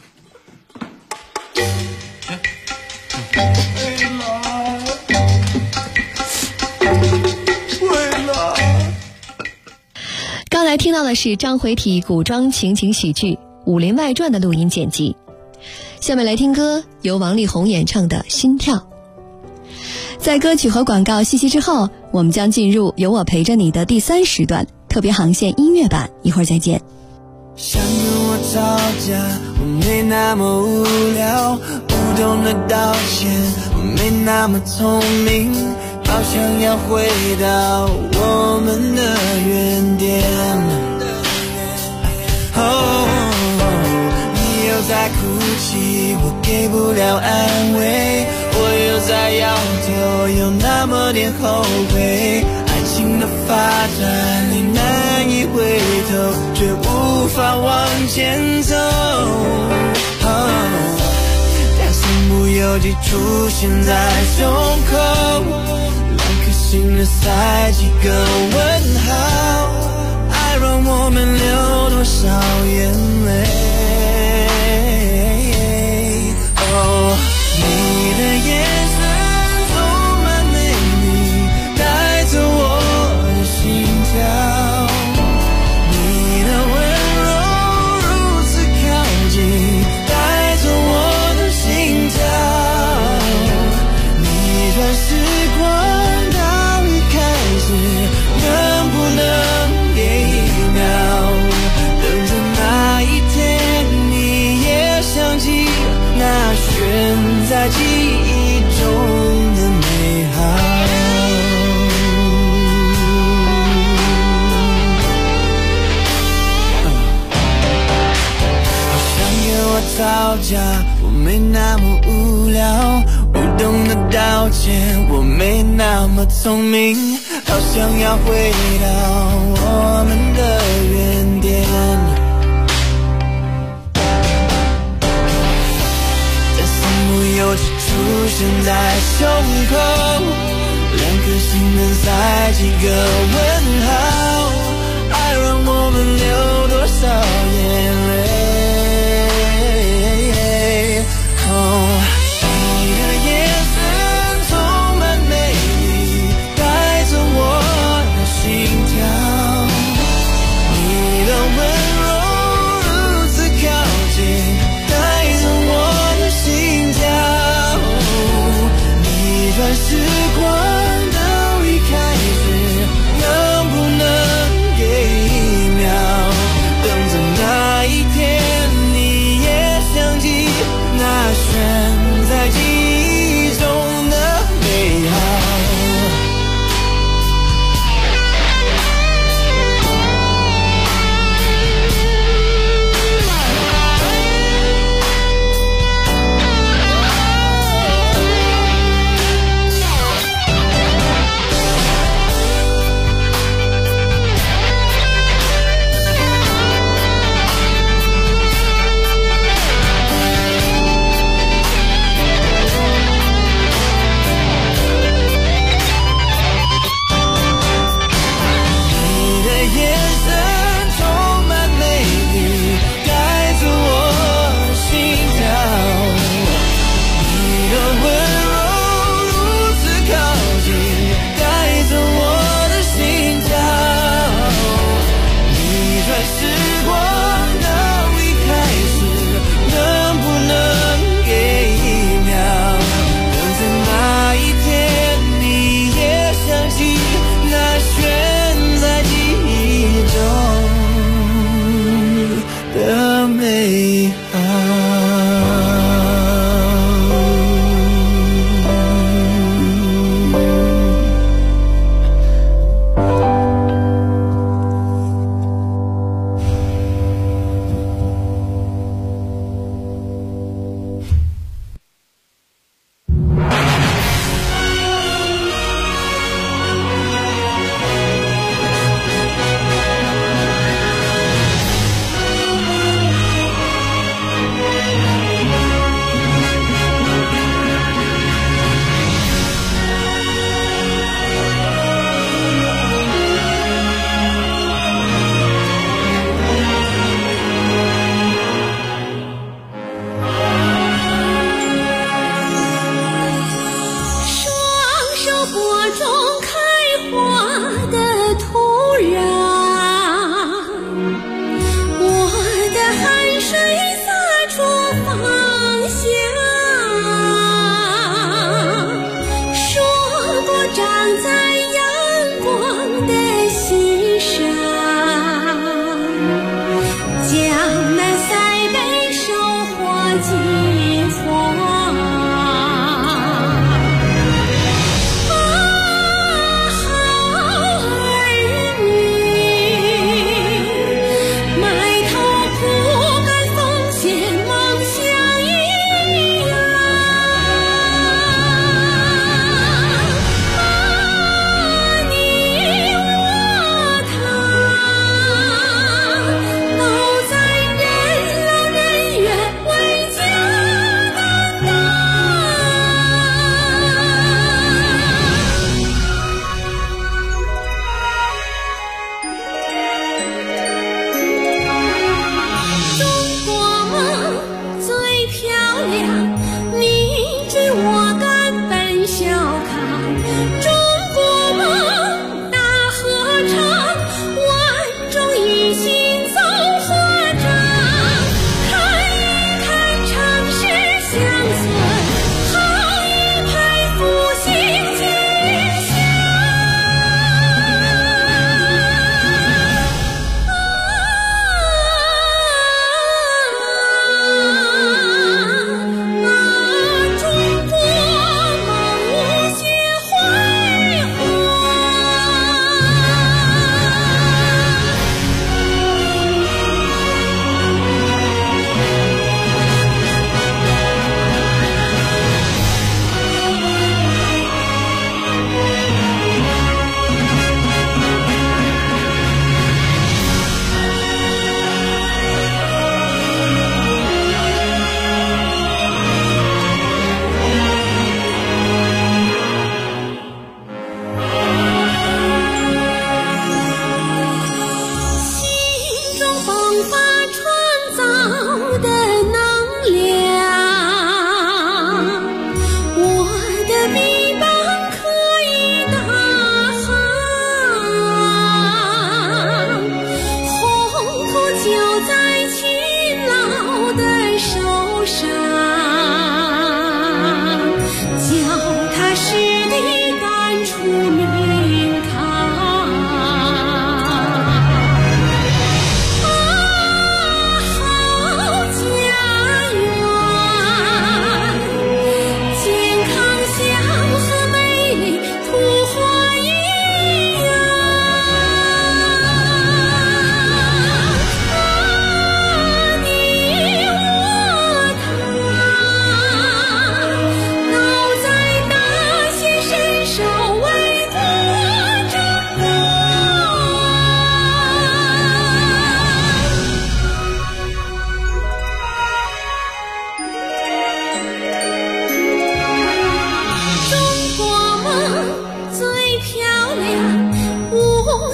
刚才听到的是章回体古装情景喜剧《武林外传》的录音剪辑。下面来听歌，由王力宏演唱的《心跳》。在歌曲和广告信息之后，我们将进入有我陪着你的第3时段特别航线音乐版，一会儿再见。 想跟我吵架，我没那么无聊，不懂得道歉，我没那么聪明，好想要回到我们的原点。你又在哭泣，我给不了安慰，我又在摇头，有那么点后悔。爱情的发展，你难以回头，却无法往前走。但身不由己出现在胸口，2颗心的塞几个问号，爱让我们流多少眼泪。哦，你的眼神充满美丽，带走我的心跳，你的温柔如此靠近，带走我的心跳。逆转时光到一开始，能不能给1秒，等着那一天你也想起那悬在记忆中的美好。好想跟我吵架，我没那么无聊，不懂得道歉，我没那么聪明，好想要回到我们出现在胸口，2颗心能塞几个问号，爱让我们流多少眼泪。你的眼神充满美丽，带着我的心跳，你的温柔如此靠近，带着我的心跳，逆转时光都已开始。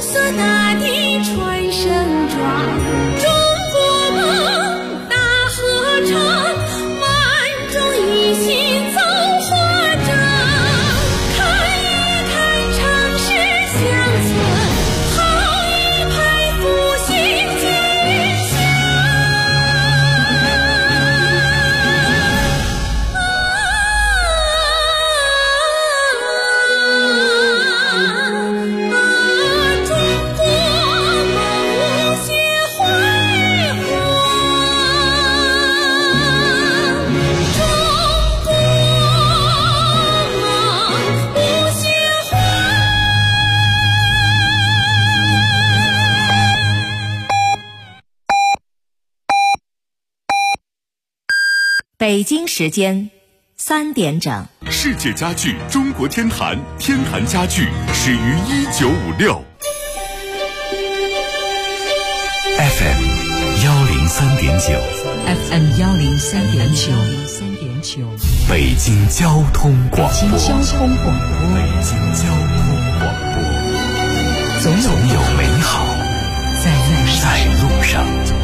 色大地传声壮，中国梦大合唱，万众一心走华章，看一看城市乡村，好一派复兴吉祥。 北京时间3点整。 世界家具中国天坛，天坛家具始于1956。 FM 103.9 FM 103.9， 北京交通广播。 北京交通广播，总有美好在路上。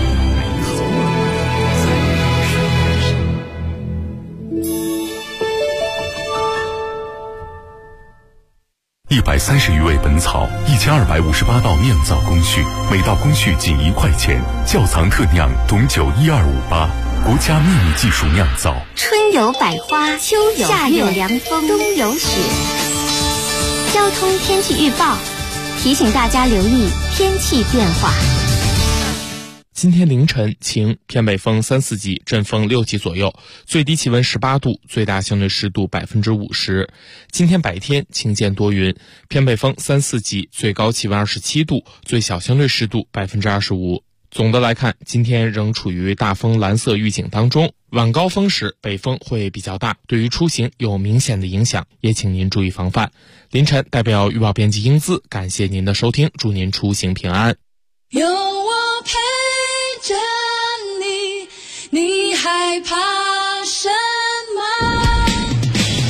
130余味本草，1258道酿造工序，每道工序仅1块钱。窖藏特酿董酒12588，国家秘密技术酿造。 春有百花，秋有夏有凉风，冬有雪。交通天气预报提醒大家留意天气变化。 今天凌晨晴，偏北风3、4级，阵风6级左右，最低气温18度，最大相对湿度50%。今天白天晴间多云，偏北风3、4级，最高气温27度，最小相对湿度25%。总的来看，今天仍处于大风蓝色预警当中，晚高峰时北风会比较大，对于出行有明显的影响，也请您注意防范。凌晨代表预报编辑英姿，感谢您的收听，祝您出行平安。 有我陪着你，你害怕什么？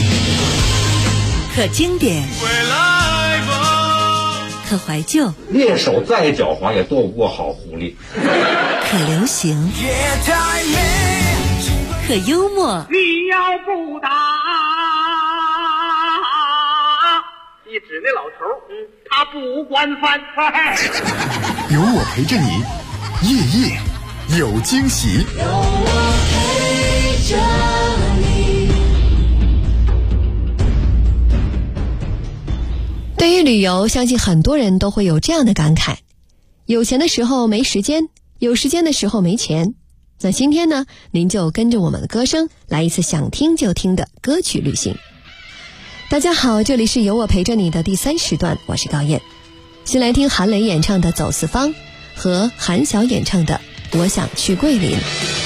可经典，可怀旧， 猎手再狡猾也躲不过好狐狸。 可流行，可幽默。 你要不打，一指那老头，他不惯犯。 有我陪着你，夜夜有惊喜。 有我陪着你。 对于旅游，相信很多人都会有这样的感慨：有钱的时候没时间，有时间的时候没钱。那今天呢，您就跟着我们的歌声来一次想听就听的歌曲旅行。大家好，这里是有我陪着你的第3时段，我是高燕。先来听韩磊演唱的《走四方》和韩晓演唱的《我想去桂林》。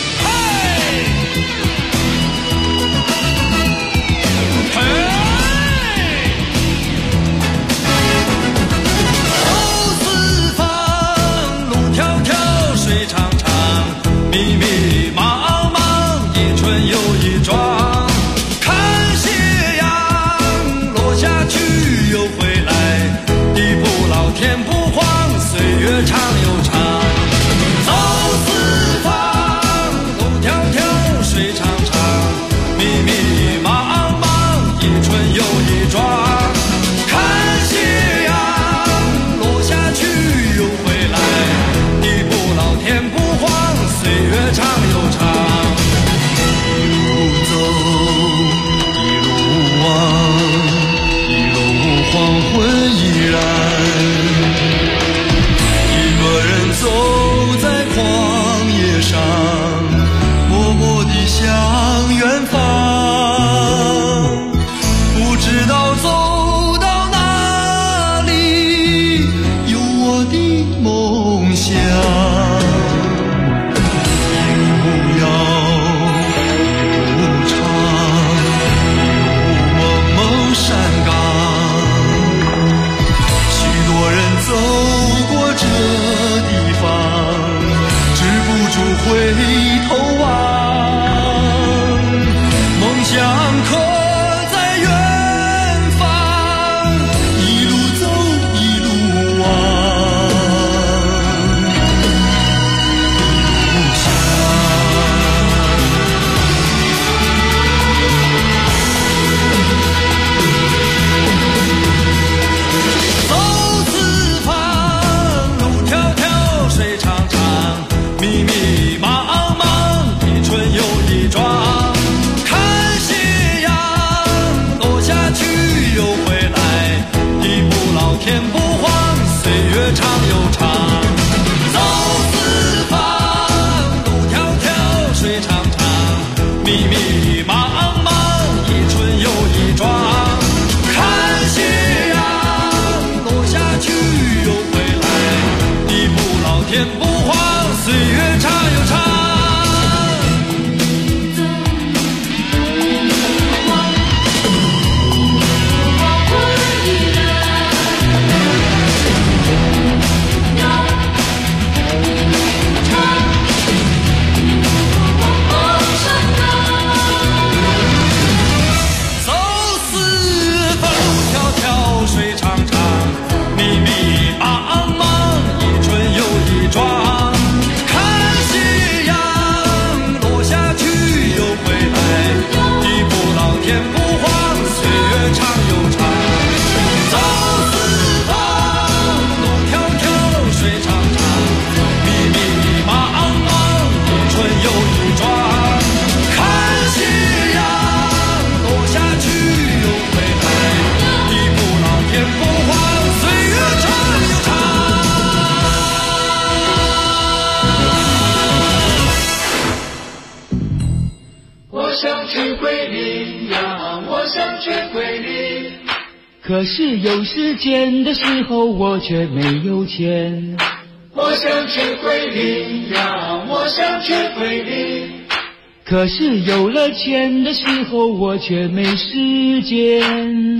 密密茫茫，一春又一庄，看斜阳落下去又回来，地不老天不荒，岁月长又长。走四方，路迢迢，水长长，密密茫茫，一春又一庄，看斜阳落下去又回来，地不老天不荒，岁月长又长。一路走，一路望，一路黄昏依然。一轮月长又长。走四方，路迢迢，水长长，密密茫茫，一春又一庄。看夕阳落下去又回来，地不老天不荒，岁月长又长。 可是有时间的时候我却没有钱， 我想去桂林呀，我想去桂林。 可是有了钱的时候我却没时间。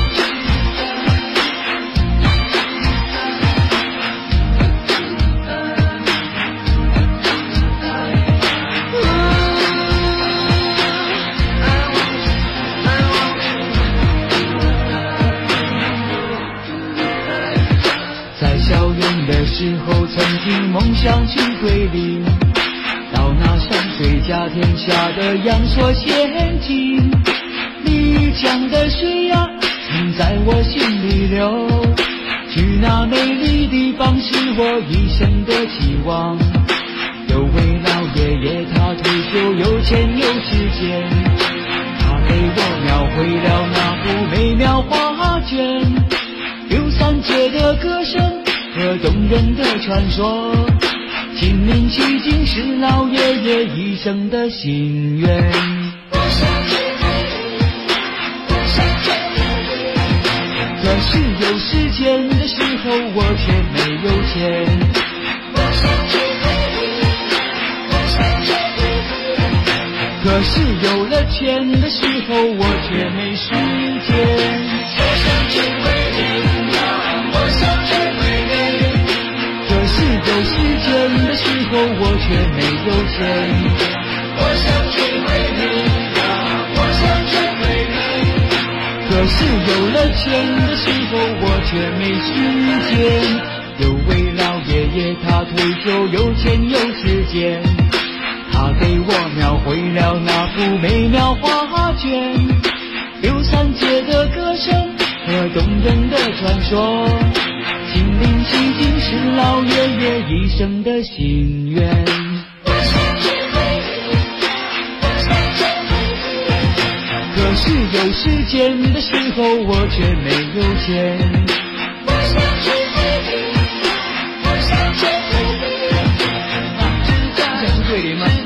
时候曾经梦想去桂林，到那山水甲天下的阳朔仙境，丽江的水呀曾在我心里流，去那美丽地方是我一生的期望。有位老爷爷他退休有钱有时间，他给我描绘了那幅美妙画卷，刘三姐的歌声和动人的传说，亲临其境是老爷爷一生的心愿。我想去桂林，我想去桂林。可是有时间的时候我却没有钱。我想去桂林，我想去桂林。可是有了钱的时候我却没时间。我想去桂林呀，我想去桂林。有时间的时候我却没有钱。我想去桂林呀，我想去桂林。可是有了钱的时候我却没时间。有位老爷爷他退休有钱有时间，他给我描绘了那幅美妙画卷，刘三姐的歌声和动人的传说，亲临其境是老爷爷一生的心愿。我想去桂林，我想去桂林。可是有时间的时候我却没有钱。我想去桂林，我想去桂林。想去桂林吗？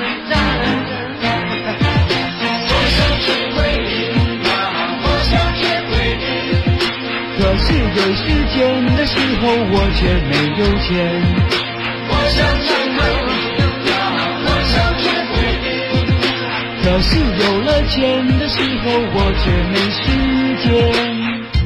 我想去桂林呀，我想去桂林。可是有时间的时候我却没有钱。我想去桂林呀，我想去桂林。可是有了钱的时候我却没时间。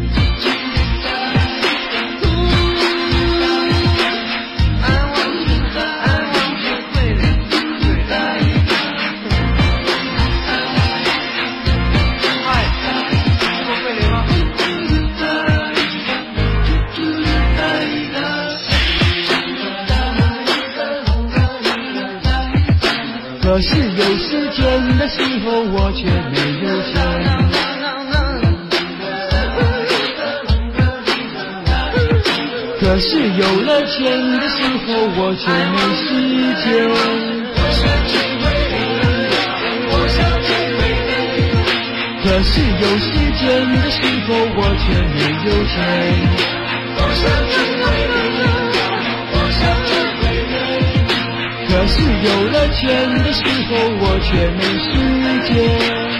可是有时间的时候我却没有钱。可是有了钱的时候我却没时间。我想去桂林，我想去桂林。可是有时间的时候我却没有钱。我想去桂林。 是有了钱的时候，我却没时间。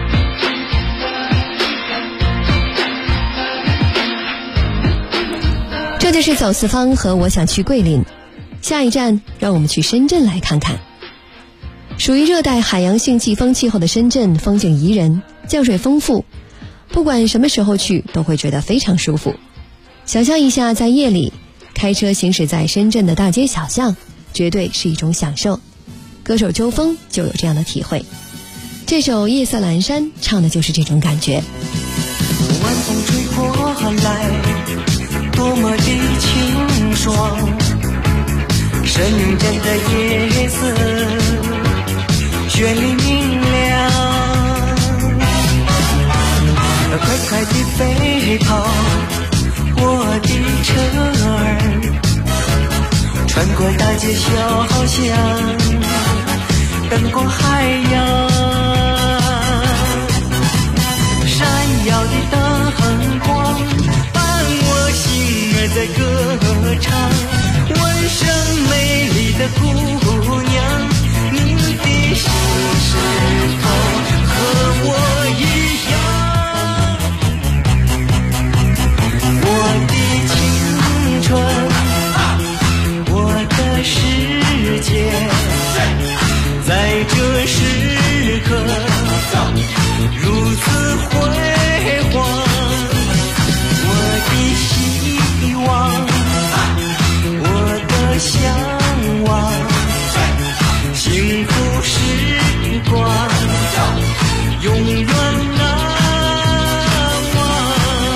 这就是走四方和我想去桂林。下一站，让我们去深圳来看看。属于热带海洋性季风气候的深圳，风景宜人，降水丰富，不管什么时候去都会觉得非常舒服。想象一下，在夜里开车行驶在深圳的大街小巷，绝对是一种享受。歌手周峰就有这样的体会，这首《夜色阑珊》唱的就是这种感觉。 晚风吹过来，多么的清爽，深圳的夜色绚丽明亮，快快地飞跑，我的车儿穿过大街小巷，灯光海洋，闪耀的灯光伴我心儿在歌唱，问声美丽的姑娘，你的心是否和我一样？我的青春，我的世界，在这时刻如此辉煌，我的希望，我的向往，幸福时光永远难忘。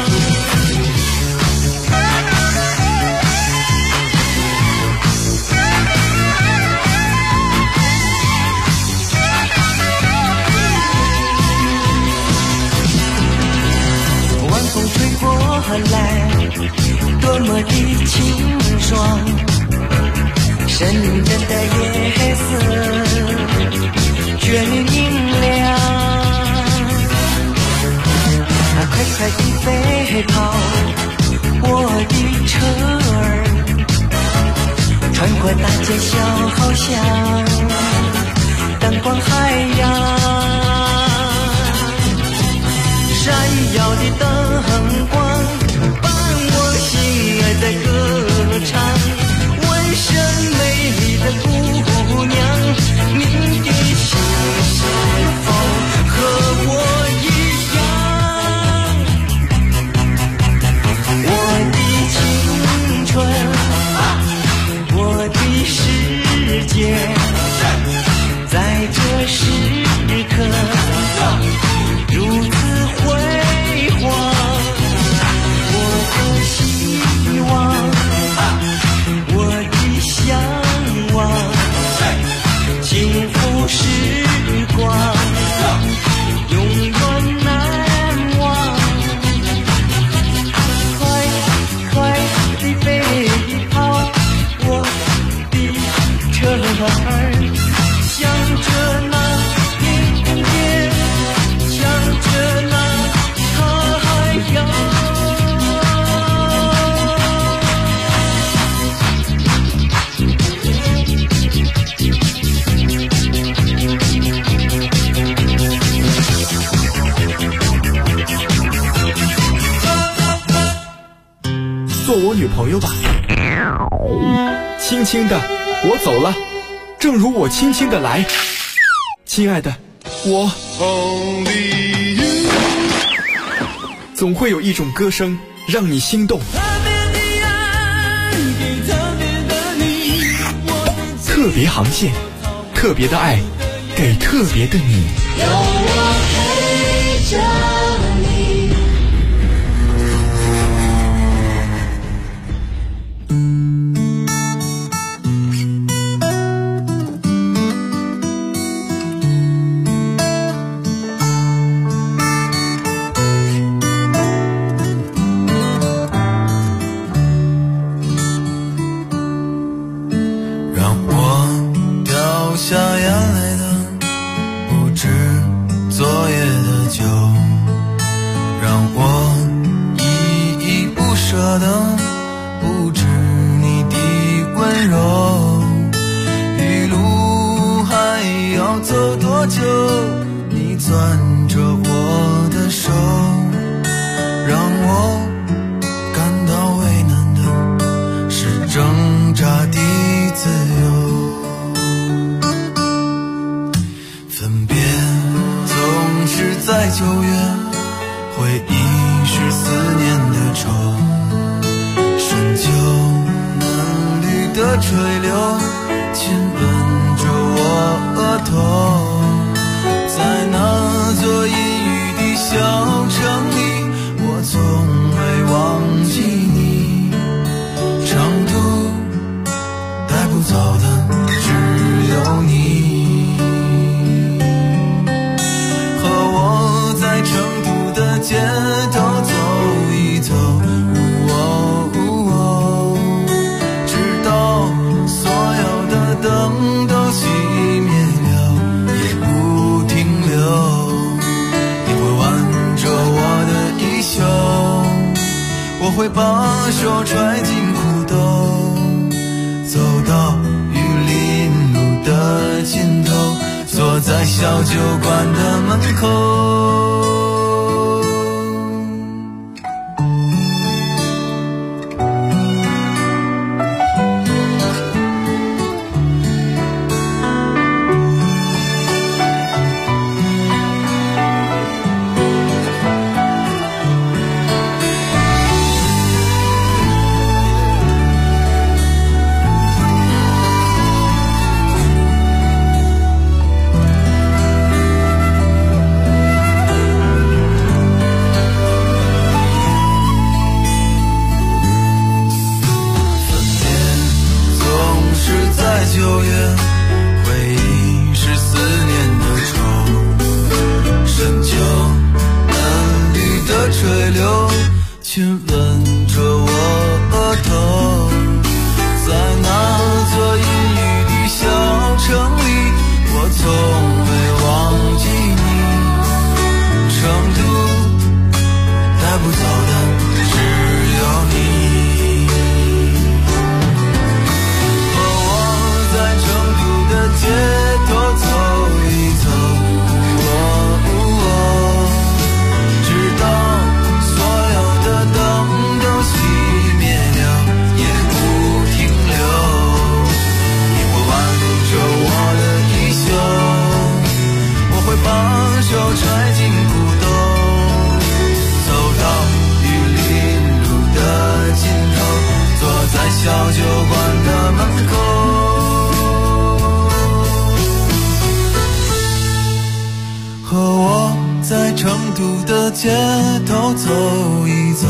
晚风吹过来，多么的清爽，深圳的夜色绚丽明亮，快快地飞跑，我的车儿穿过大街小巷，灯光海洋，闪耀的灯光伴我心儿在歌唱，问声美丽的姑娘，你的心是否和我一样？我的青春，我的世界，在这时刻如此辉煌，我的希望，我的向往，幸福时光永远难忘。快快地飞跑，我的车儿向着那天边，向着那海洋。 做我女朋友吧。轻轻的，我走了，正如我轻轻的来。亲爱的，我总会有一种歌声让你心动。特别航线，特别的爱，给特别的你。 有我陪着你。 下眼泪的不止昨夜的酒，让我依依不舍的不止你攥着我的手，让我感到为难的是挣扎的自由。分别总是在9月，回忆是思念的愁，深秋嫩绿的垂柳亲吻着我额头，在那座阴雨的小城里，我从未忘记你。长途带不走的只有你，和我在成都的街头走一走，直到所有的灯都熄灭了也不停留。你会挽着我的衣袖，我会把手揣进裤兜，走到玉林路的尽头，坐在小酒馆的门口。街头走一走，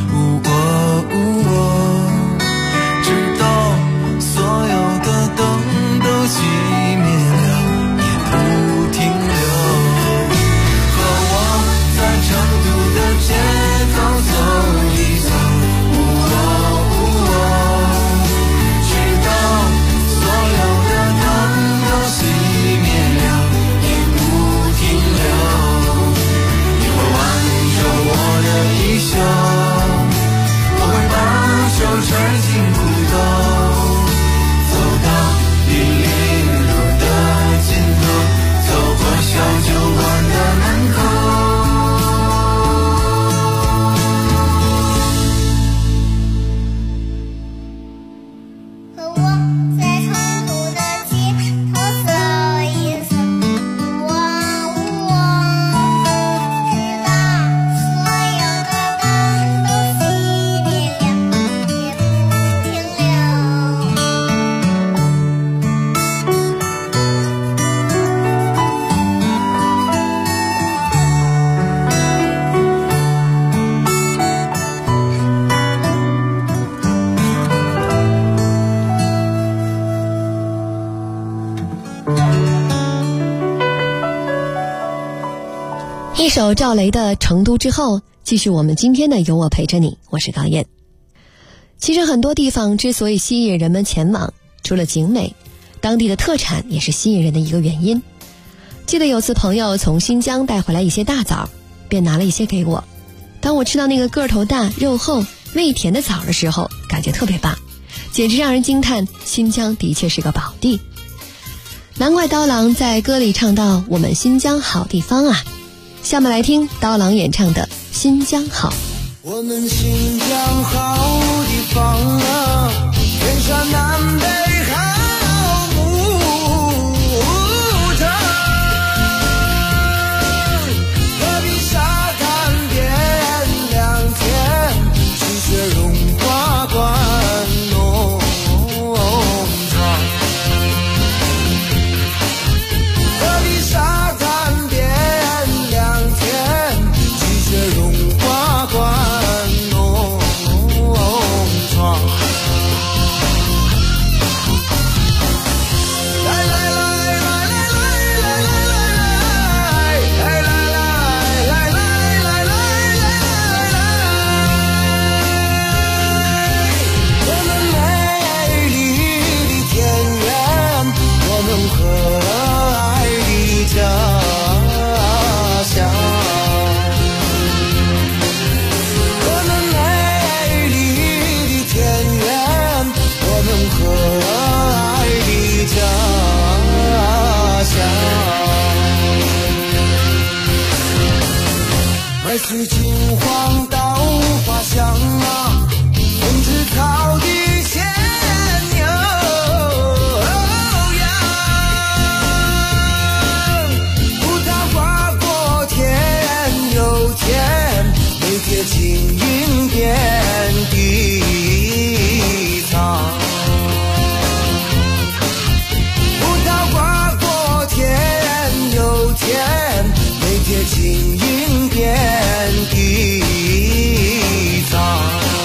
直到所有的灯都熄灭了也不停留。和我在成都的街头走一走，直到所有的灯都熄灭了也不停留。我的衣袖，我会把手揣进裤兜，走到玉林路的尽头，走过小酒馆的门口。 一首赵雷的《成都》之后，继续我们今天的有我陪着你，我是高燕。其实很多地方之所以吸引人们前往，除了景美，当地的特产也是吸引人的一个原因。记得有次朋友从新疆带回来一些大枣，便拿了一些给我。当我吃到那个个头大、肉厚、味甜的枣的时候，感觉特别棒，简直让人惊叹，新疆的确是个宝地。 难怪刀郎在歌里唱到我们新疆好地方啊。下面来听刀郎演唱的《新疆好》。 我们新疆好地方啊，天山南北好牧场，戈壁沙滩边良田，积雪融化灌农场，戈壁沙滩边良田，积雪融化灌麦穗金黄稻花香啊，风枝草地牵牛羊，葡萄瓜果甜又甜，每天晶莹遍地藏，葡萄瓜果甜又甜，每天晶莹遍地藏。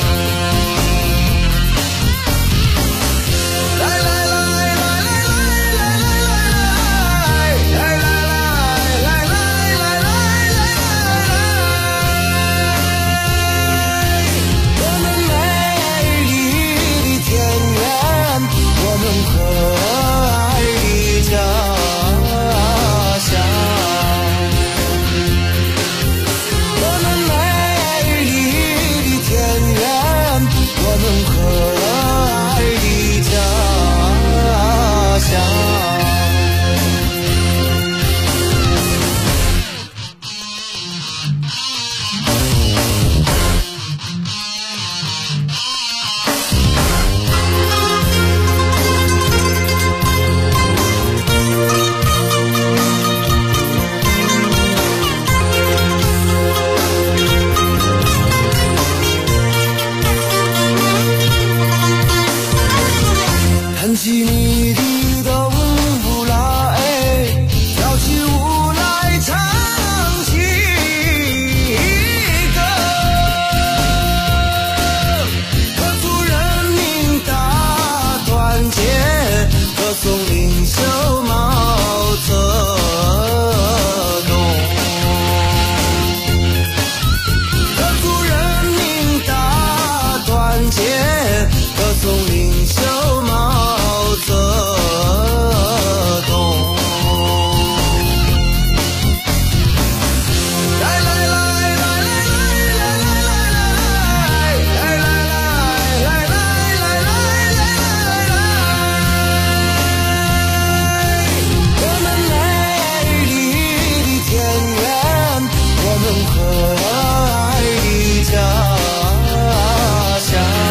弹起你的冬不来，跳起舞来唱起歌，歌颂人民大团结，歌颂领袖毛泽东，歌颂人民大团结，歌颂领袖毛泽东。来来来来来来来来来来来来来来来，我们美丽的田园，我们可爱的家乡。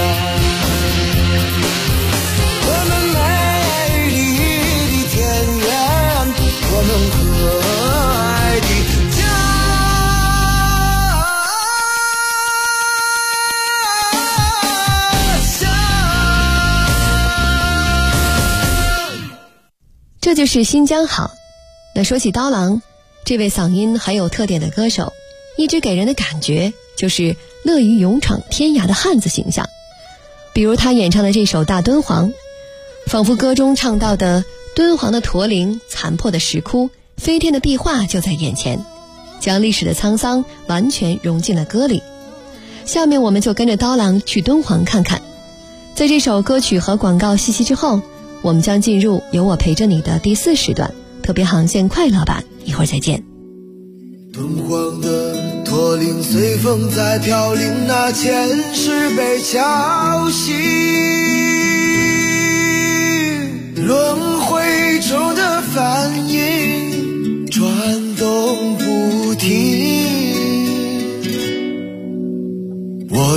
这就是新疆好。那说起刀郎，这位嗓音很有特点的歌手，一直给人的感觉就是乐于勇闯天涯的汉子形象。比如他演唱的这首《大敦煌》，仿佛歌中唱到的敦煌的驼铃、残破的石窟、飞天的壁画就在眼前，将历史的沧桑完全融进了歌里。下面我们就跟着刀郎去敦煌看看。在这首歌曲和广告信息之后，我们将进入有我陪着你的第4时段特别航线快乐版，一会儿再见。 敦煌的驼铃随风在飘零，那前世被敲醒，轮回中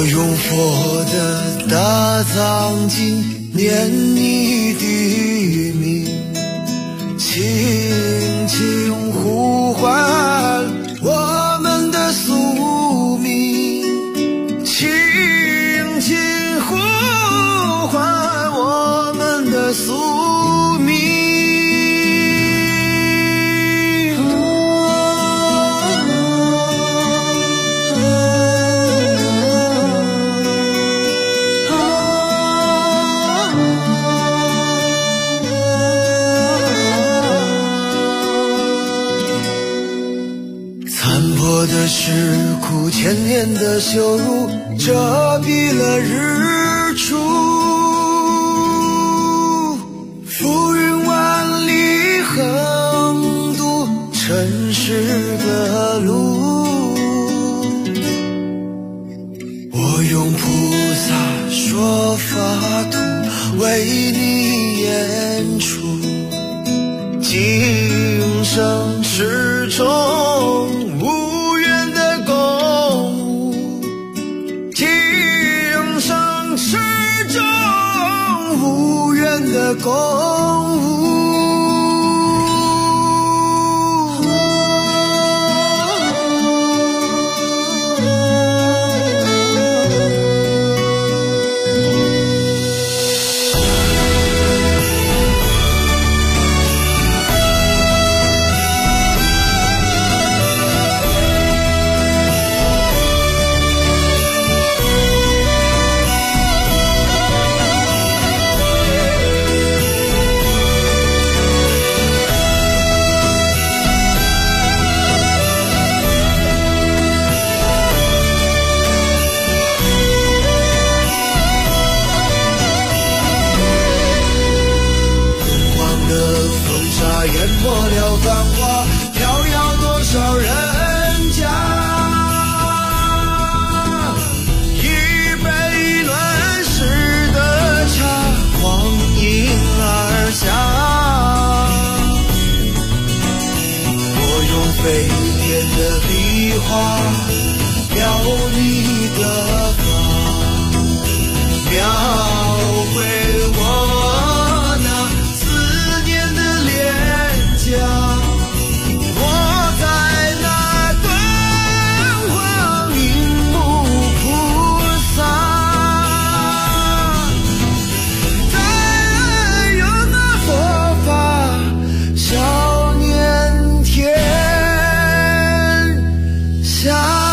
我用佛的大藏经念你的名，轻轻呼唤我们的宿命，轻轻呼唤我们的宿命。我的是苦千年的羞辱，遮蔽了日出。浮云万里横渡尘世的路，我用菩萨说法图为你演出，今生始终无缘的共舞，今生始终无缘的共舞。淹没了繁华，飘摇多少人家，一杯乱世的茶狂饮而下，我用飞天的笔画描你的发，描绘我那思念的我在那敦煌银幕菩萨，在有那佛法少年天下。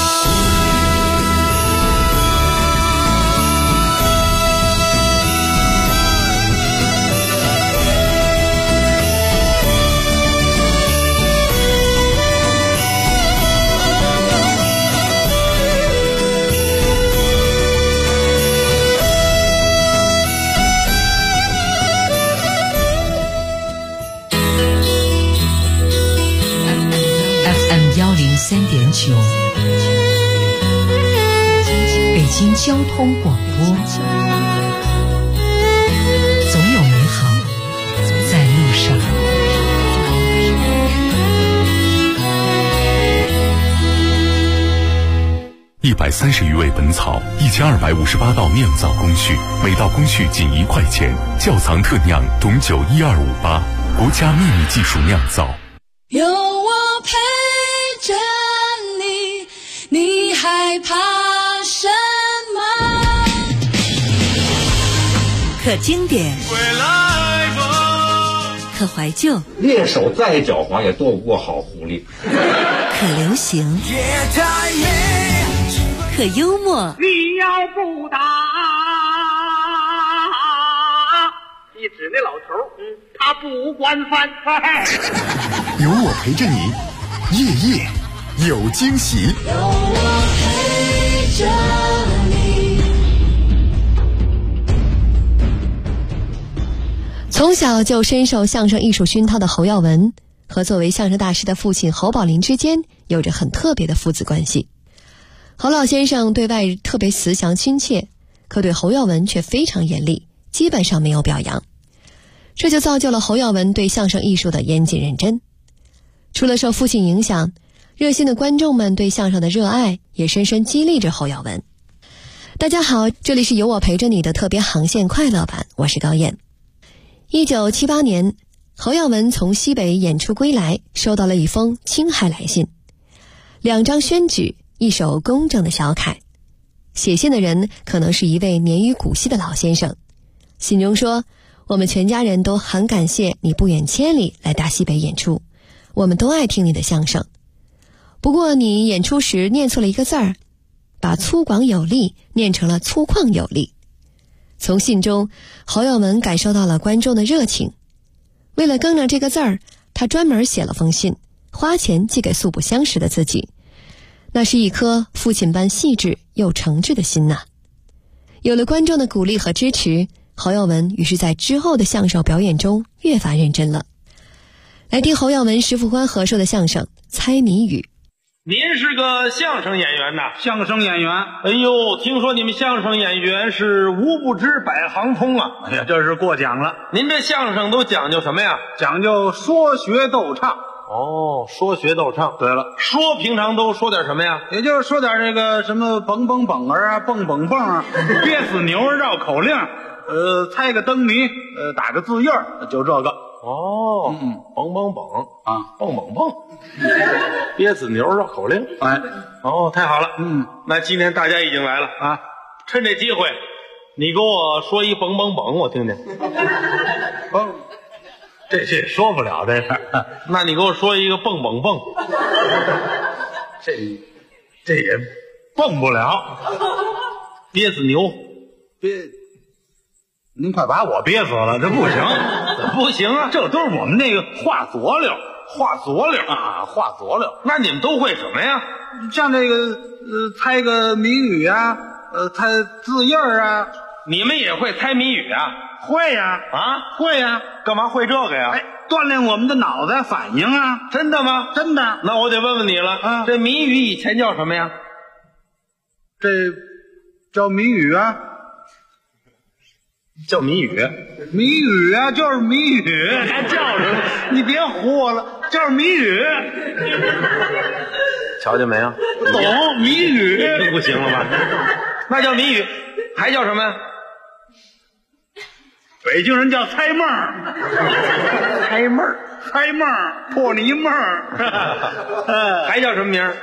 FM103.9，北京交通广播，总有美好在路上。 130余味本草，1258道酿造工序，每道工序仅1块钱，窖藏特酿董酒12588，国家秘密技术酿造。 有我陪着你，你害怕什么？ 可经典，可怀旧， 猎手再狡猾也斗不过好狐狸。 可流行，可幽默。 你要不打，一指那老头，他不惯犯。 有我陪着你，夜夜有惊喜。 有我陪着你。 从小就深受相声艺术熏陶的侯耀文，和作为相声大师的父亲侯宝林之间有着很特别的父子关系。侯老先生对外特别慈祥亲切，可对侯耀文却非常严厉，基本上没有表扬。这就造就了侯耀文对相声艺术的严谨认真。除了受父亲影响，热心的观众们对相声的热爱也深深激励着侯耀文。 大家好，这里是有我陪着你的特别航线快乐版，我是高燕。1978年，侯耀文从西北演出归来，收到了一封青海来信，2张宣纸，1首工整的小楷。写信的人可能是一位年逾古稀的老先生。信中说，我们全家人都很感谢你不远千里来大西北演出，我们都爱听你的相声。不过你演出时念错了一个字儿，把粗犷有力念成了粗犷有力。从信中，侯耀文感受到了观众的热情。为了更正这个字儿，他专门写了封信，花钱寄给素不相识的自己。那是一颗父亲般细致又诚挚的心呐。有了观众的鼓励和支持，侯耀文于是在之后的相声表演中越发认真了。来听侯耀文、石富宽合说的相声《猜谜语》。 您是个相声演员呐？ 相声演员。 哎呦，听说你们相声演员是无不知百行通啊！ 哎呀，这是过奖了。 您这相声都讲究什么呀？ 讲究说学逗唱。 哦，说学逗唱。 对了， 说平常都说点什么呀？ 也就是说点这个什么蹦蹦蹦儿啊，蹦蹦蹦啊，憋死牛儿绕口令，猜个灯谜，打个字印儿，就这个。 哦，蹦蹦蹦啊，蹦蹦蹦，憋死牛绕口令。 哎， 哦，太好了。那今天大家已经来了啊， 趁这机会，你给我说一蹦蹦蹦，我听听。 蹦，这说不了这事儿。 那你给我说一个蹦蹦蹦。 这也蹦不了。 憋死牛， 您快把我憋死了，这不行。 不行啊， 这都是我们那个话佐料， 话佐料啊，话佐料。 那你们都会什么呀？ 像这个猜个谜语啊，猜字印儿啊。 你们也会猜谜语啊？ 会呀。 啊， 会呀。 干嘛会这个呀？ 哎，锻炼我们的脑袋反应啊。 真的吗？ 真的。 那我得问问你了啊，这谜语以前叫什么呀？ 这叫谜语啊。 叫谜语， 谜语啊，就是谜语，还叫什么？你别唬我了，就是谜语。 瞧见没有？ 懂谜语， 这不行了吧？那叫谜语，还叫什么呀？ 北京人叫猜梦儿， 猜梦儿， 猜梦儿，破泥梦儿， 还叫什么名儿？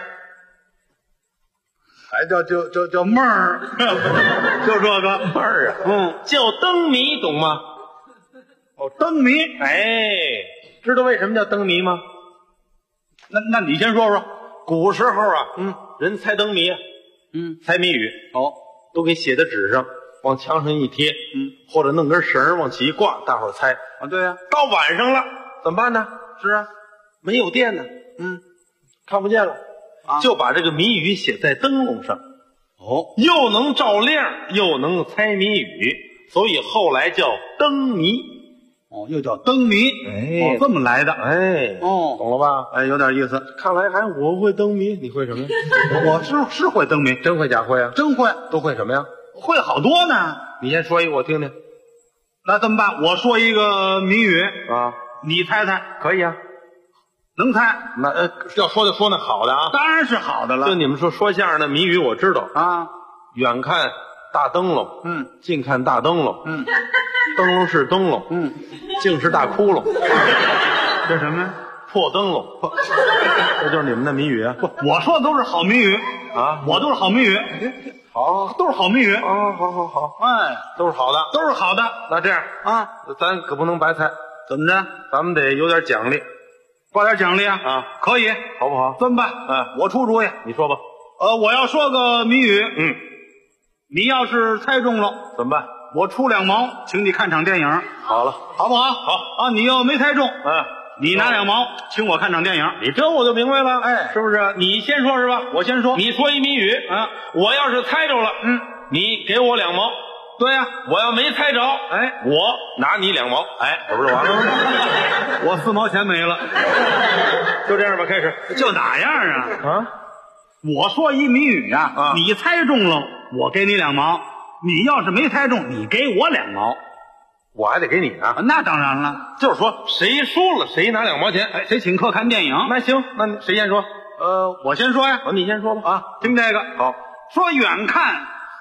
还叫梦儿，就这个梦儿啊，叫灯谜，懂吗？ 哦，灯谜， 哎，知道为什么叫灯谜吗？ 那你先说说。 古时候啊，人猜灯谜，猜谜语，都给写在纸上，往墙上一贴，或者弄根绳往起一挂，大伙儿猜啊。对呀， 到晚上了怎么办呢？ 是啊， 没有电呢，看不见了。就把这个谜语写在灯笼上，又能照亮，又能猜谜语，所以后来叫灯谜。 又叫灯谜。哎，这么来的。 哎，懂了吧？ 哎，有点意思。 看来还我会灯谜，你会什么呀？ 我是会灯谜， 真会假会啊？ 真会。 都会什么呀？ 会好多呢。 你先说一个我听听。 那这么办？我说一个谜语啊， 你猜猜。 可以啊。 能猜？ 那要说就说那好的啊， 当然是好的了。 就你们说相声的谜语，我知道啊。 远看大灯笼，近看大灯笼，灯笼是灯笼，竟是大窟窿。 这什么呀？ 破灯笼。这就是你们的谜语啊？ 不，我说的都是好谜语啊， 我都是好谜语。 好， 都是好谜语。 好， 哎， 都是好的， 都是好的。 那这样啊， 咱可不能白猜。 怎么着？ 咱们得有点奖励。 挂点奖励啊！ 啊， 可以， 好不好？ 这么办？我出主意。 你说吧。 我要说个谜语。你要是猜中了怎么办？ 我出2毛，请你看场电影。 好了， 好不好？ 好啊！你要没猜中，你拿2毛，请我看场电影。 你这我就明白了， 哎， 是不是？你先说是吧？ 我先说。 你说一谜语啊， 我要是猜着了，你给我2毛。 对呀， 我要没猜着， 哎， 我拿你2毛，哎，这不是完了吗？ 我4毛钱没了， 就这样吧，开始。 就哪样啊？我说一谜语啊，你猜中了，我给你2毛；你要是没猜中，你给我2毛， 我还得给你呢。 那当然了， 就是说谁输了谁拿2毛钱， 哎，谁请客看电影。 那行，那谁先说？ 我先说呀。 你先说吧。 啊，听这个。 好， 说远看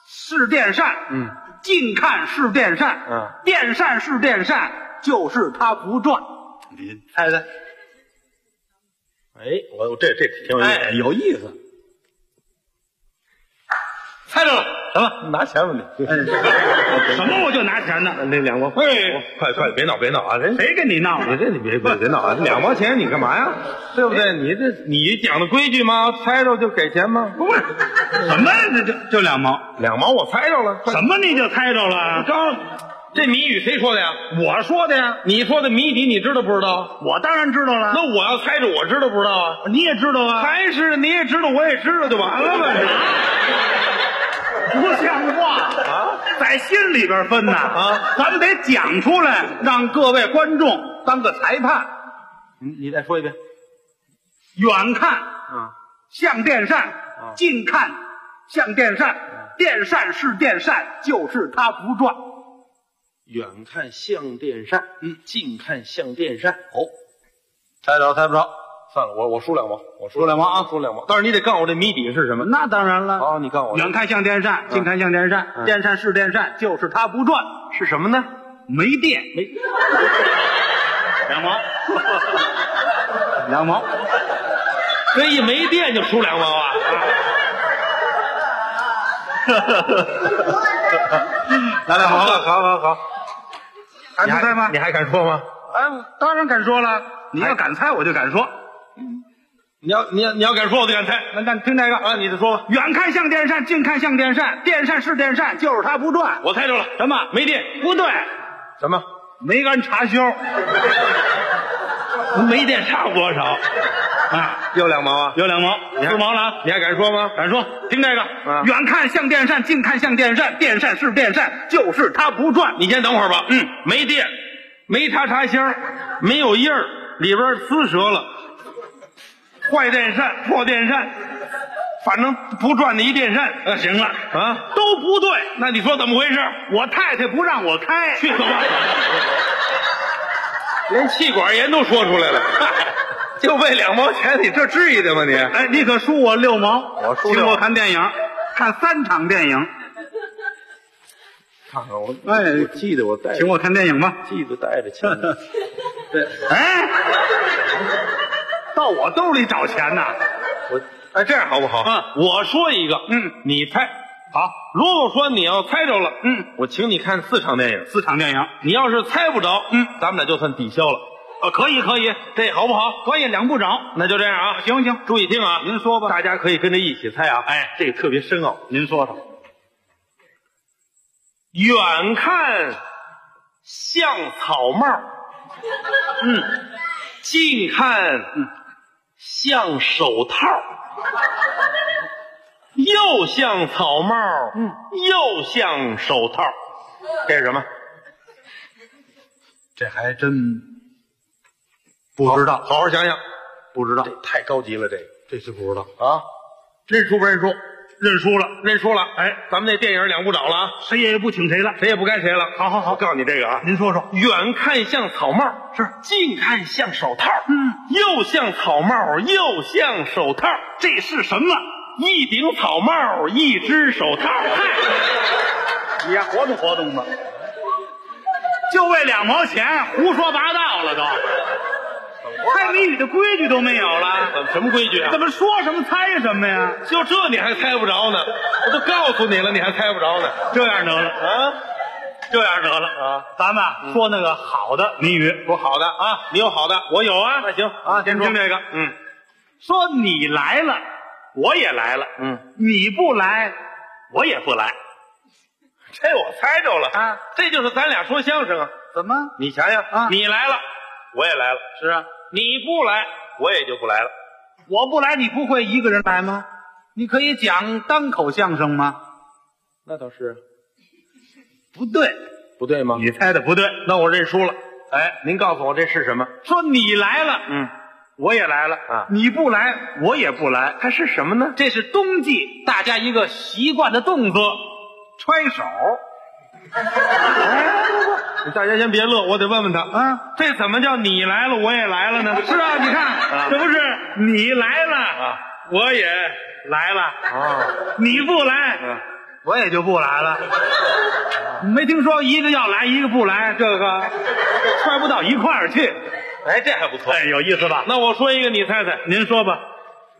是电扇，近看是电扇，电扇是电扇，就是它不转。你猜猜？ 哎，我这挺有意思， 哎，有意思。 猜着了， 什么？ 拿钱吧你？ 什么我就拿钱呢？ 那2毛，快，别闹啊！ 谁跟你闹？ 你别闹啊！2毛钱你干嘛呀？对不对？你讲的规矩吗？猜着就给钱吗？ 不是，什么就2毛 ？2毛我猜着了。 什么你就猜着了？ 这谜语谁说的呀？ 我说的呀。 你说的谜底你知道不知道？ 我当然知道了。 那我要猜着我知道不知道啊？ 你也知道啊？ 还是你也知道我也知道就完了呗？ 不像话啊！在心里边分呐啊！咱们得讲出来，让各位观众当个裁判。 你再说一遍。 远看像电扇，近看像电扇，电扇是电扇，就是它不转。 远看像电扇，近看像电扇。 猜不着。 算了，我输2毛， 输2毛啊， 输2毛。但是你得告诉我这谜底是什么？ 那当然了。 好，你告诉我。 远看像电扇，近看像电扇，电扇是电扇，就是它不转。 是什么呢？ 没电。2毛，2毛。 这一没电就输2毛啊！ 来2毛了，好。还不猜吗？ 你还敢说吗？ 哎，当然敢说了。你要敢猜，我就敢说。 你要敢说，我就敢猜。 那听这个啊，你再说吧。 远看像电扇，近看像电扇，电扇是电扇，就是它不转。 我猜着了， 什么？ 没电？ 不对。 什么？ 没按插销。 没电差多少？啊，又2毛啊？ 又2毛，4毛了啊！ 你还敢说吗？ 敢说。听这个，远看像电扇，近看像电扇，电扇是电扇，就是它不转。 你先等会儿吧。没电，没插销，没有印儿，里边呲折了，坏电扇，破电扇，反正不转的一电扇。 行了啊， 都不对。 那你说怎么回事？ 我太太不让我开。 去死吧！连气管炎都说出来了。就为2毛钱，你这至于的吗你？ 哎，你可输我6毛。 我输请我看电影，看3场电影。 看看我， 哎， 记得我带， 请我看电影吧。 记得带着钱。 对，哎，到我兜里找钱呐。 这样好不好？我说一个，你猜。好，如果说你要猜着了，我请你看4场电影。 4场电影， 你要是猜不着，咱们俩就算抵消了。 可以， 这好不好？ 可以，2不着。 那就这样啊。 行， 注意听啊。 您说吧。 大家可以跟着一起猜啊。 哎， 这个特别深奥。 您说说。 远看像草帽，近看像手套，又像草帽，又像手套，这是什么？ 这还真不知道， 好好想想。 不知道， 这太高级了， 这是不知道啊！认输不认输？ 认输了， 认输了。哎，咱们那电影2不找了啊， 谁也不请谁了， 谁也不该谁了。 好， 我告诉你这个啊， 您说说。 远看像草帽， 是； 近看像手套，又像草帽，又像手套， 这是什么？ 一顶草帽，一只手套。 嗨，你呀，活动吧。就为2毛钱，胡说八道了都。猜谜语的规矩都没有了。 什么规矩啊？ 怎么说什么猜什么呀？ 就这你还猜不着呢？我都告诉你了，你还猜不着呢？ 这样得了啊，这样得了啊！咱们说那个好的谜语， 说好的啊，你有好的， 我有啊。 那行啊，先听这个。说你来了，我也来了。你不来，我也不来。 这我猜着了啊，这就是咱俩说相声啊。 怎么？ 你想想啊，你来了，我也来了。 是啊。 你不来，我也就不来了。 我不来，你不会一个人来吗？你可以讲单口相声吗？ 那倒是。 不对， 不对吗？ 你猜的不对， 那我认输了。哎，您告诉我这是什么？ 说你来了，我也来了啊， 你不来，我也不来。 它是什么呢？ 这是冬季大家一个习惯的动作，揣手。 大家先别乐，我得问问他啊，这怎么叫你来了我也来了呢？ 是啊，你看，这不是你来了啊，我也来了啊，你不来， 我也就不来了。没听说一个要来一个不来，这个揣不到一块儿去。 哎，这还不错， 哎，有意思吧？ 那我说一个，你猜猜。 您说吧。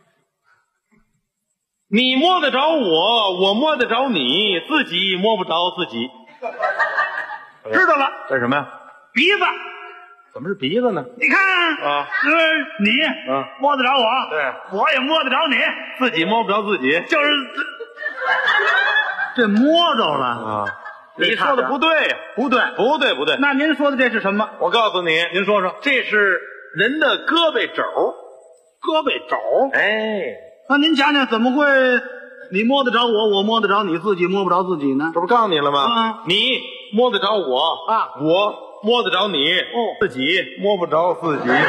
你摸得着我，我摸得着你，自己摸不着自己。 知道了， 这是什么呀？ 鼻子。 怎么是鼻子呢？ 你看啊， 你摸得着我， 对， 我也摸得着你， 自己摸不着自己， 就是这摸着了啊。你说的不对呀， 不对， 不对，不对。 那您说的这是什么？ 我告诉你， 您说说， 这是人的胳膊肘。 胳膊肘？ 哎， 那您讲讲怎么会你摸得着我，我摸得着你，自己摸不着自己呢？ 这不告诉你了吗？你摸得着我啊， 我摸得着你，自己摸不着自己。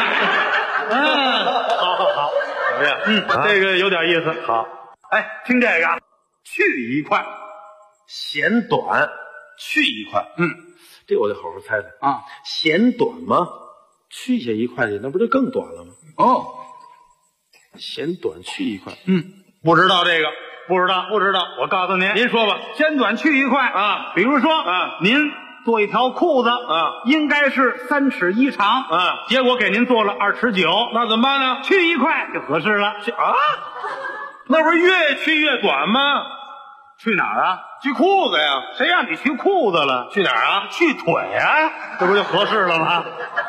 好， 怎么样？ 这个有点意思。 好， 哎，听这个，去一块。 嫌短去一块，这我得好好猜猜啊。 嫌短吗？去下一块去，那不就更短了吗？ 哦， 嫌短去一块， 不知道这个，不知道。我告诉您， 您说吧。 嫌短去一块啊， 比如说啊，您做一条裤子啊， 应该是3尺1长啊， 结果给您做了2尺9， 那怎么办呢？ 去一块就合适了。 那不是越去越短吗？ 去哪儿啊？ 去裤子呀！ 谁让你去裤子了？ 去哪儿啊？ 去腿啊！这不就合适了吗？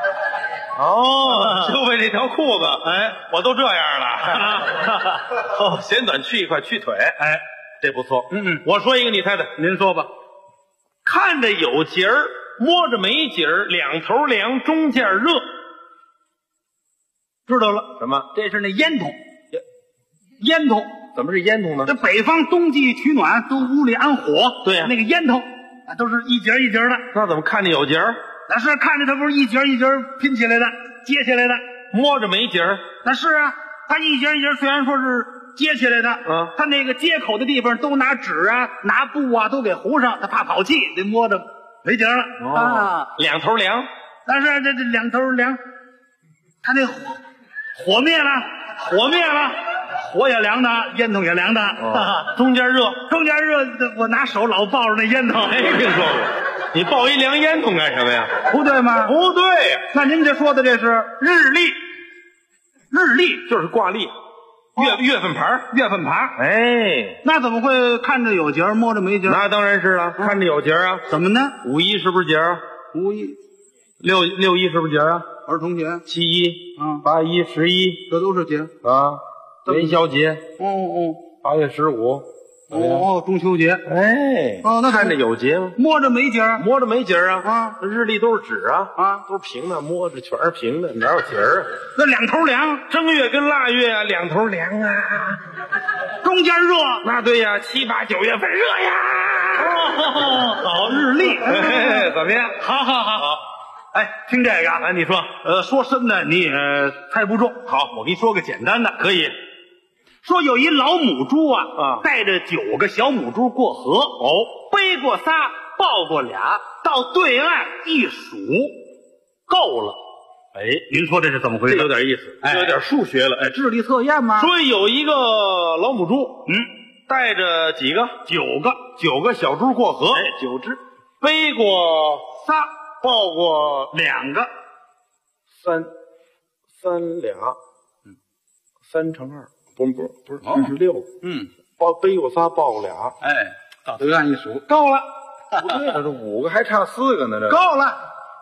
就为这条裤子，哎，我都这样了。嫌短去一块，去腿，哎，这不错。我说一个，你猜猜。 您说吧。 看着有节儿，摸着没节儿，两头凉，中间热。 知道了。 什么？ 这是那烟筒。烟筒。 怎么是烟筒呢？ 这北方冬季取暖都屋里安火， 对呀， 那个烟筒都是一节一节的。 那怎么看着有节儿？ 那是看着它不是一节一节拼起来的，接起来的。 摸着没节儿？ 那是啊，它一节一节虽然说是接起来的，它那个接口的地方都拿纸啊、拿布啊都给糊上，它怕跑气，得摸着没节了啊。 两头凉， 但是这两头凉，它那火灭了，火也凉的，烟筒也凉的， 中间热， 我拿手老抱着那烟筒。 没听说过，你抱一凉烟筒干什么呀？ 不对吗？ 不对呀。 那您这说的这是日历，日历就是挂历，月份牌。哎， 那怎么会看着有节儿，摸着没节儿？ 那当然是了，看着有节儿啊。 怎么呢 ？5·1是不是节儿？ 6·1是不是节儿啊？ 儿童节。 7·1、8·1、11， 这都是节啊。元宵节，8月15， 中秋节， 哎，那看着有节吗？ 摸着没节儿， 摸着没节儿啊！日历都是纸啊，都是平的，摸着全是平的，哪有节儿啊？ 那两头凉， 正月跟腊月啊，两头凉啊， 中间热， 那对呀，7、8、9月份热呀。 好日历， 怎么样？ 好。哎，听这个啊，你说，说深的你也猜不中。好，我给你说个简单的， 可以。 说有一老母猪啊，带着9个小母猪过河，背过仨，抱过俩，到对岸一数，够了。哎，您说这是怎么回事？ 这有点意思，这有点数学了。 哎，智力测验吗？ 说有一个老母猪，带着几个？9个小猪过河， 哎，9只， 背过仨。抱过 2个 ，3俩，3乘2，不是26个，背过仨，抱过俩， 哎，到对岸一数， 够了，不对，这5个还差4个呢，这够了，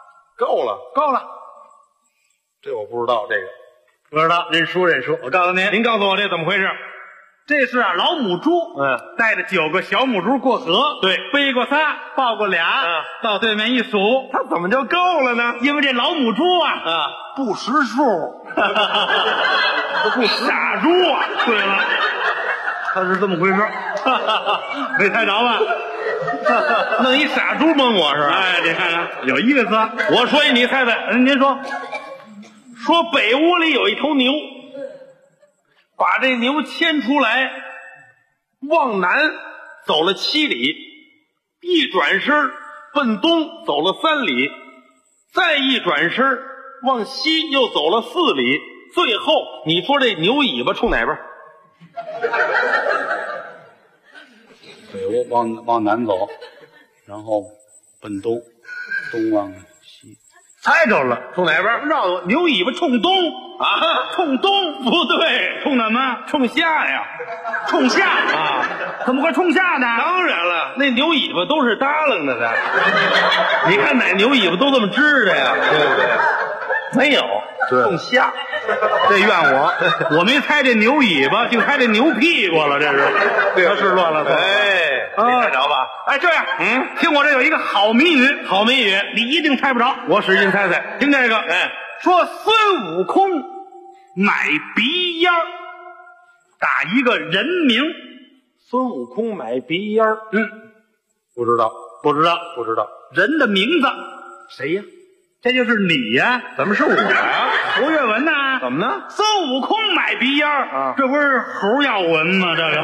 这我不知道，这个不知道，认输，我告诉您， 您告诉我这怎么回事？ 这是老母猪，带着9个小母猪过河， 对， 背过仨，抱过俩，到对面一数， 它怎么就够了呢？ 因为这老母猪不识数，不傻猪啊！对了，他是这么回事，没猜着吧？ 弄一傻猪蒙我是吧？ 哎，你看看有意思。 我说一，你猜猜， 您说北屋里有一头牛。把这牛牵出来，往南走了7里，一转身奔东走了3里，再一转身往西又走了4里，最后你说这牛尾巴冲哪边？ 水务往南走，然后奔东，东往西。 猜着了，冲哪边？绕我牛尾巴冲东啊，冲东不对，冲什么？冲下呀，冲下啊？怎么会冲下呢？当然了，那牛尾巴都是耷楞着的。你看哪牛尾巴都这么支的呀，对不对？没有，冲下。这怨我没猜这牛尾巴，就猜这牛屁股了，这是，这是乱了。哎，没猜着吧？哎，这样，听我这有一个好谜语，好谜语，你一定猜不着。我使劲猜猜，听这个，说孙悟空买鼻烟，打一个人名。孙悟空买鼻烟，不知道，人的名字谁呀？这就是你呀？怎么是我呀？胡月文呐？怎么呢？孙悟空买鼻烟这不是猴要闻吗？这个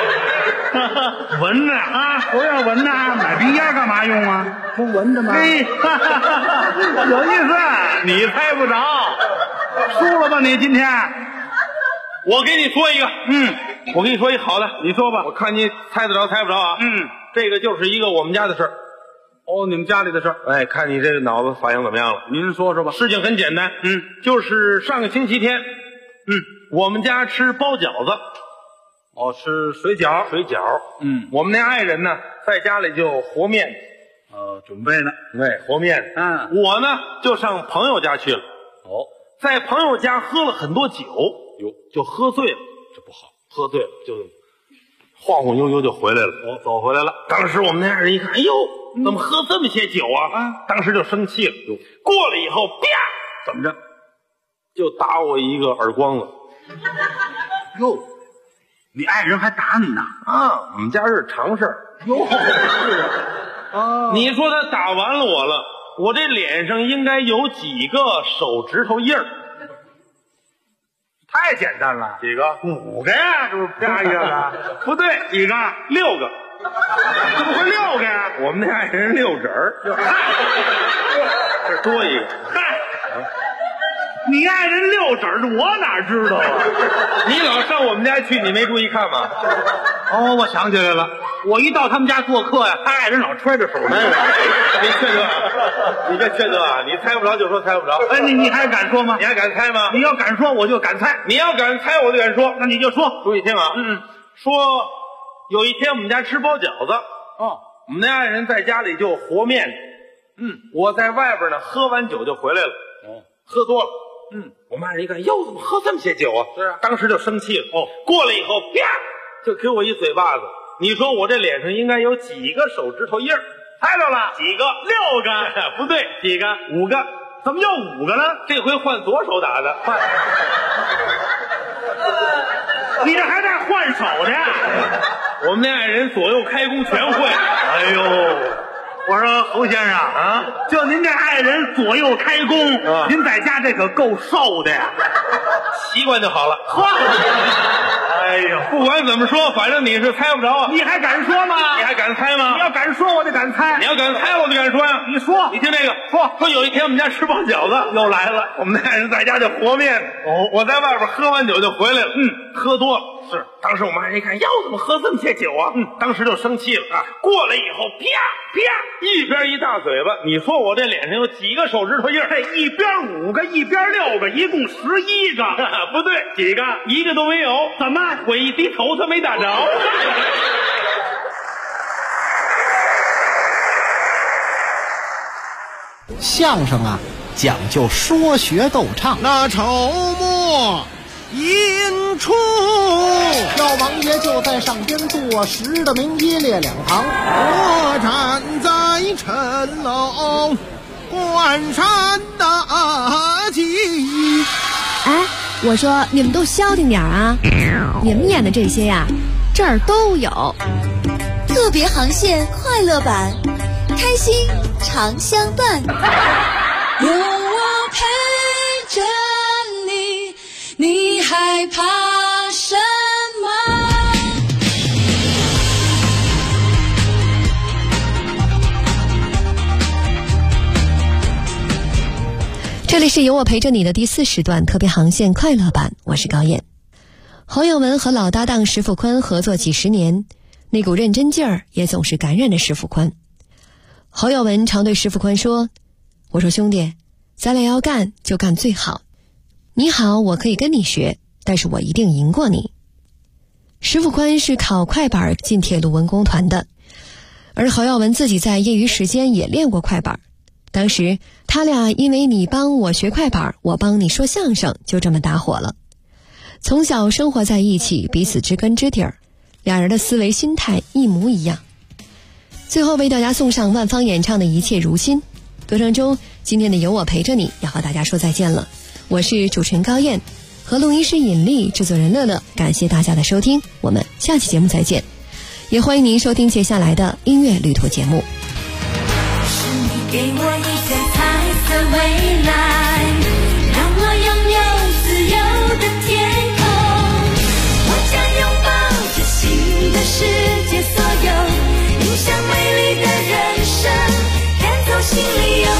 闻呢啊，猴要闻呐，买鼻烟干嘛用啊？不闻着吗？嘿，有意思，你猜不着，输了吧你今天？我给你说一个，我给你说一好的，你说吧，我看你猜得着猜不着啊？这个就是一个我们家的事儿。哦，你们家里的事儿，哎，看你这个脑子反应怎么样了？您说说吧。事情很简单，就是上个星期天，我们家吃包饺子，吃水饺，我们那爱人呢，在家里就和面，准备呢，和面，我呢就上朋友家去了，在朋友家喝了很多酒，就喝醉了，这不好，喝醉了就晃晃悠悠就回来了，走回来了。当时我们那爱人一看，哎呦，怎么喝这么些酒啊？当时就生气了。过了以后，啪，怎么着？就打我一个耳光子。哟，你爱人还打你呢？啊，我们家是常事儿。哟，是啊。你说他打完了我了，我这脸上应该有几个手指头印儿？太简单了，几个？5个呀，这不是啪一个了？不对，几个？6个。怎么会6个呀？我们那爱人6指儿，这多一个。嗨，你爱人6指儿，我哪知道啊？你老上我们家去，你没注意看吗？哦，我想起来了，我一到他们家做客呀，他爱人老揣着手呢。你缺德，你这缺德啊！你猜不着就说猜不着。哎，你还敢说吗？你还敢猜吗？你要敢说，我就敢猜；你要敢猜，我就敢说。那你就说，注意听啊。说有一天我们家吃包饺子，我们那爱人在家里就和面，我在外边呢，喝完酒就回来了，喝多了，我们爱人一看，哟，怎么喝这么些酒啊？是啊，当时就生气了。过了以后，啪，就给我一嘴巴子。你说我这脸上应该有几个手指头印儿？猜着了，几个？6个？不对，几个？5个？怎么又5个呢？这回换左手打的。你这还在换手呢？我们那爱人左右开弓全会。哎呦，我说侯先生啊，就您这爱人左右开弓，您在家这可够受的呀。习惯就好了。哎呦，不管怎么说，反正你是猜不着。你还敢说吗？你还敢猜吗？你要敢说，我就敢猜。你要敢猜，我就敢说呀。你说，你听这个，说有一天我们家吃包饺子，又来了。我们那爱人在家就和面。我在外边喝完酒就回来了。喝多了。是，当时我们爱人一看，哟，怎么喝这么些酒啊？当时就生气了啊。过来以后，啪啪，一边一大嘴巴。你说我这脸上有几个手指头印儿？这一边5个，一边6个，一共11个。不对，几个？一个都没有。怎么？我一低头，他没打着。 相声啊，讲究说学逗唱。 那筹末引出， 老王爷就在上边坐实的明一列2行。 我站在城楼关山大吉。 哎，我说你们都消停点啊！你们演的这些呀，这儿都有。 特别航线快乐版，开心常相伴。 有我陪着你，你害怕什么？ 这里是有我陪着你的第4时段特别航线快乐版，我是高燕。侯耀文和老搭档石富宽合作几十年， 那股认真劲儿也总是感染着石富宽。侯耀文常对石富宽说：“我说兄弟，咱俩要干就干最好，你好我可以跟你学，但是我一定赢过你。”石富宽是考快板进铁路文工团的，而侯耀文自己在业余时间也练过快板。当时他俩因为你帮我学快板，我帮你说相声，就这么搭伙了。从小生活在一起，彼此知根知底儿，俩人的思维心态一模一样。最后为大家送上万芳演唱的一切如新。歌声中，今天的有我陪着你要和大家说再见了。我是主持人高燕，和录音师尹丽，制作人乐乐，感谢大家的收听，我们下期节目再见。也欢迎您收听接下来的音乐旅途节目。 是你给我一个彩色未来，让我拥有自由的天空，我将拥抱着新的世界所有，迎向美丽的人生，赶走心里忧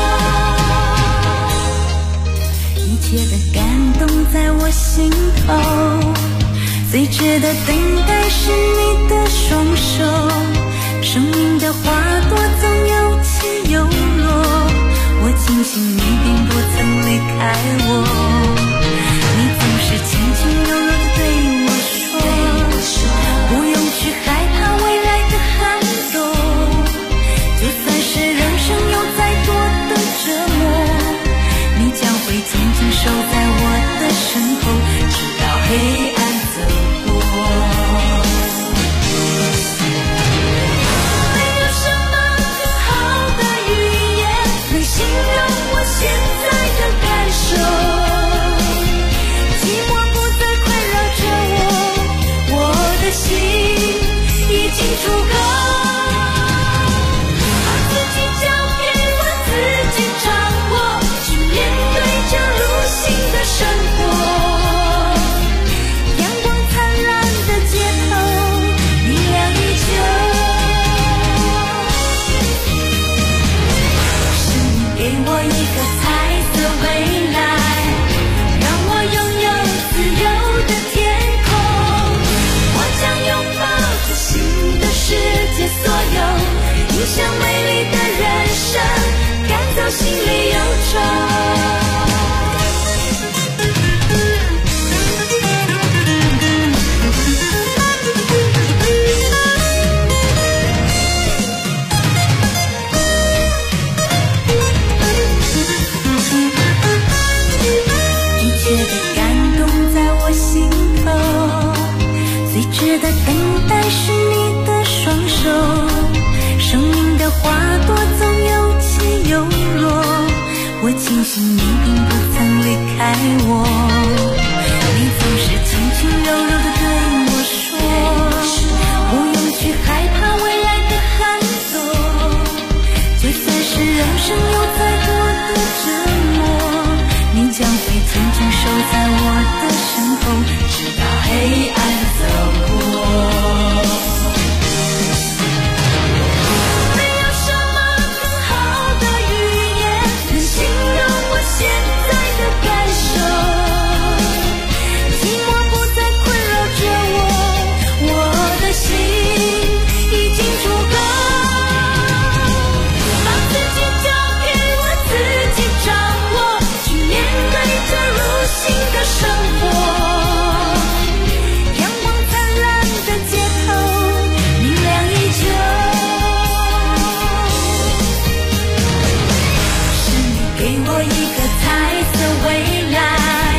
愁，一切的感动在我心头，最值得等待是你的双手，生命的花朵总有起有落，我庆幸你并不曾离开我，你总是轻轻柔柔地对我说，不用去害怕未来的寒冬，就算是人生有再多的折磨，你将会紧紧守在我的身后，直到黑暗走过。没有什么更好的语言能形容我现在的感受，寂寞不再困扰着我，我的心已经足够，把自己交给我自己掌握，去面对这如新的生活。迎向美丽的人生，赶走心里忧愁。一切的感动在我心头，最值得等待是你的双手。生命的花朵总有起有落，我庆幸你并不曾离开我，你总是轻轻柔柔地对我说，不用去害怕未来的寒冬，就算是人生有再多的折磨，你将会紧紧守在我的身后，直到黑暗走过。现在的感受，寂寞不再困扰着我，我的心已经足够，把自己交给我自己掌握，去面对这如新的生活。阳光灿烂的街头，明亮依旧，是你给我一个彩色未来，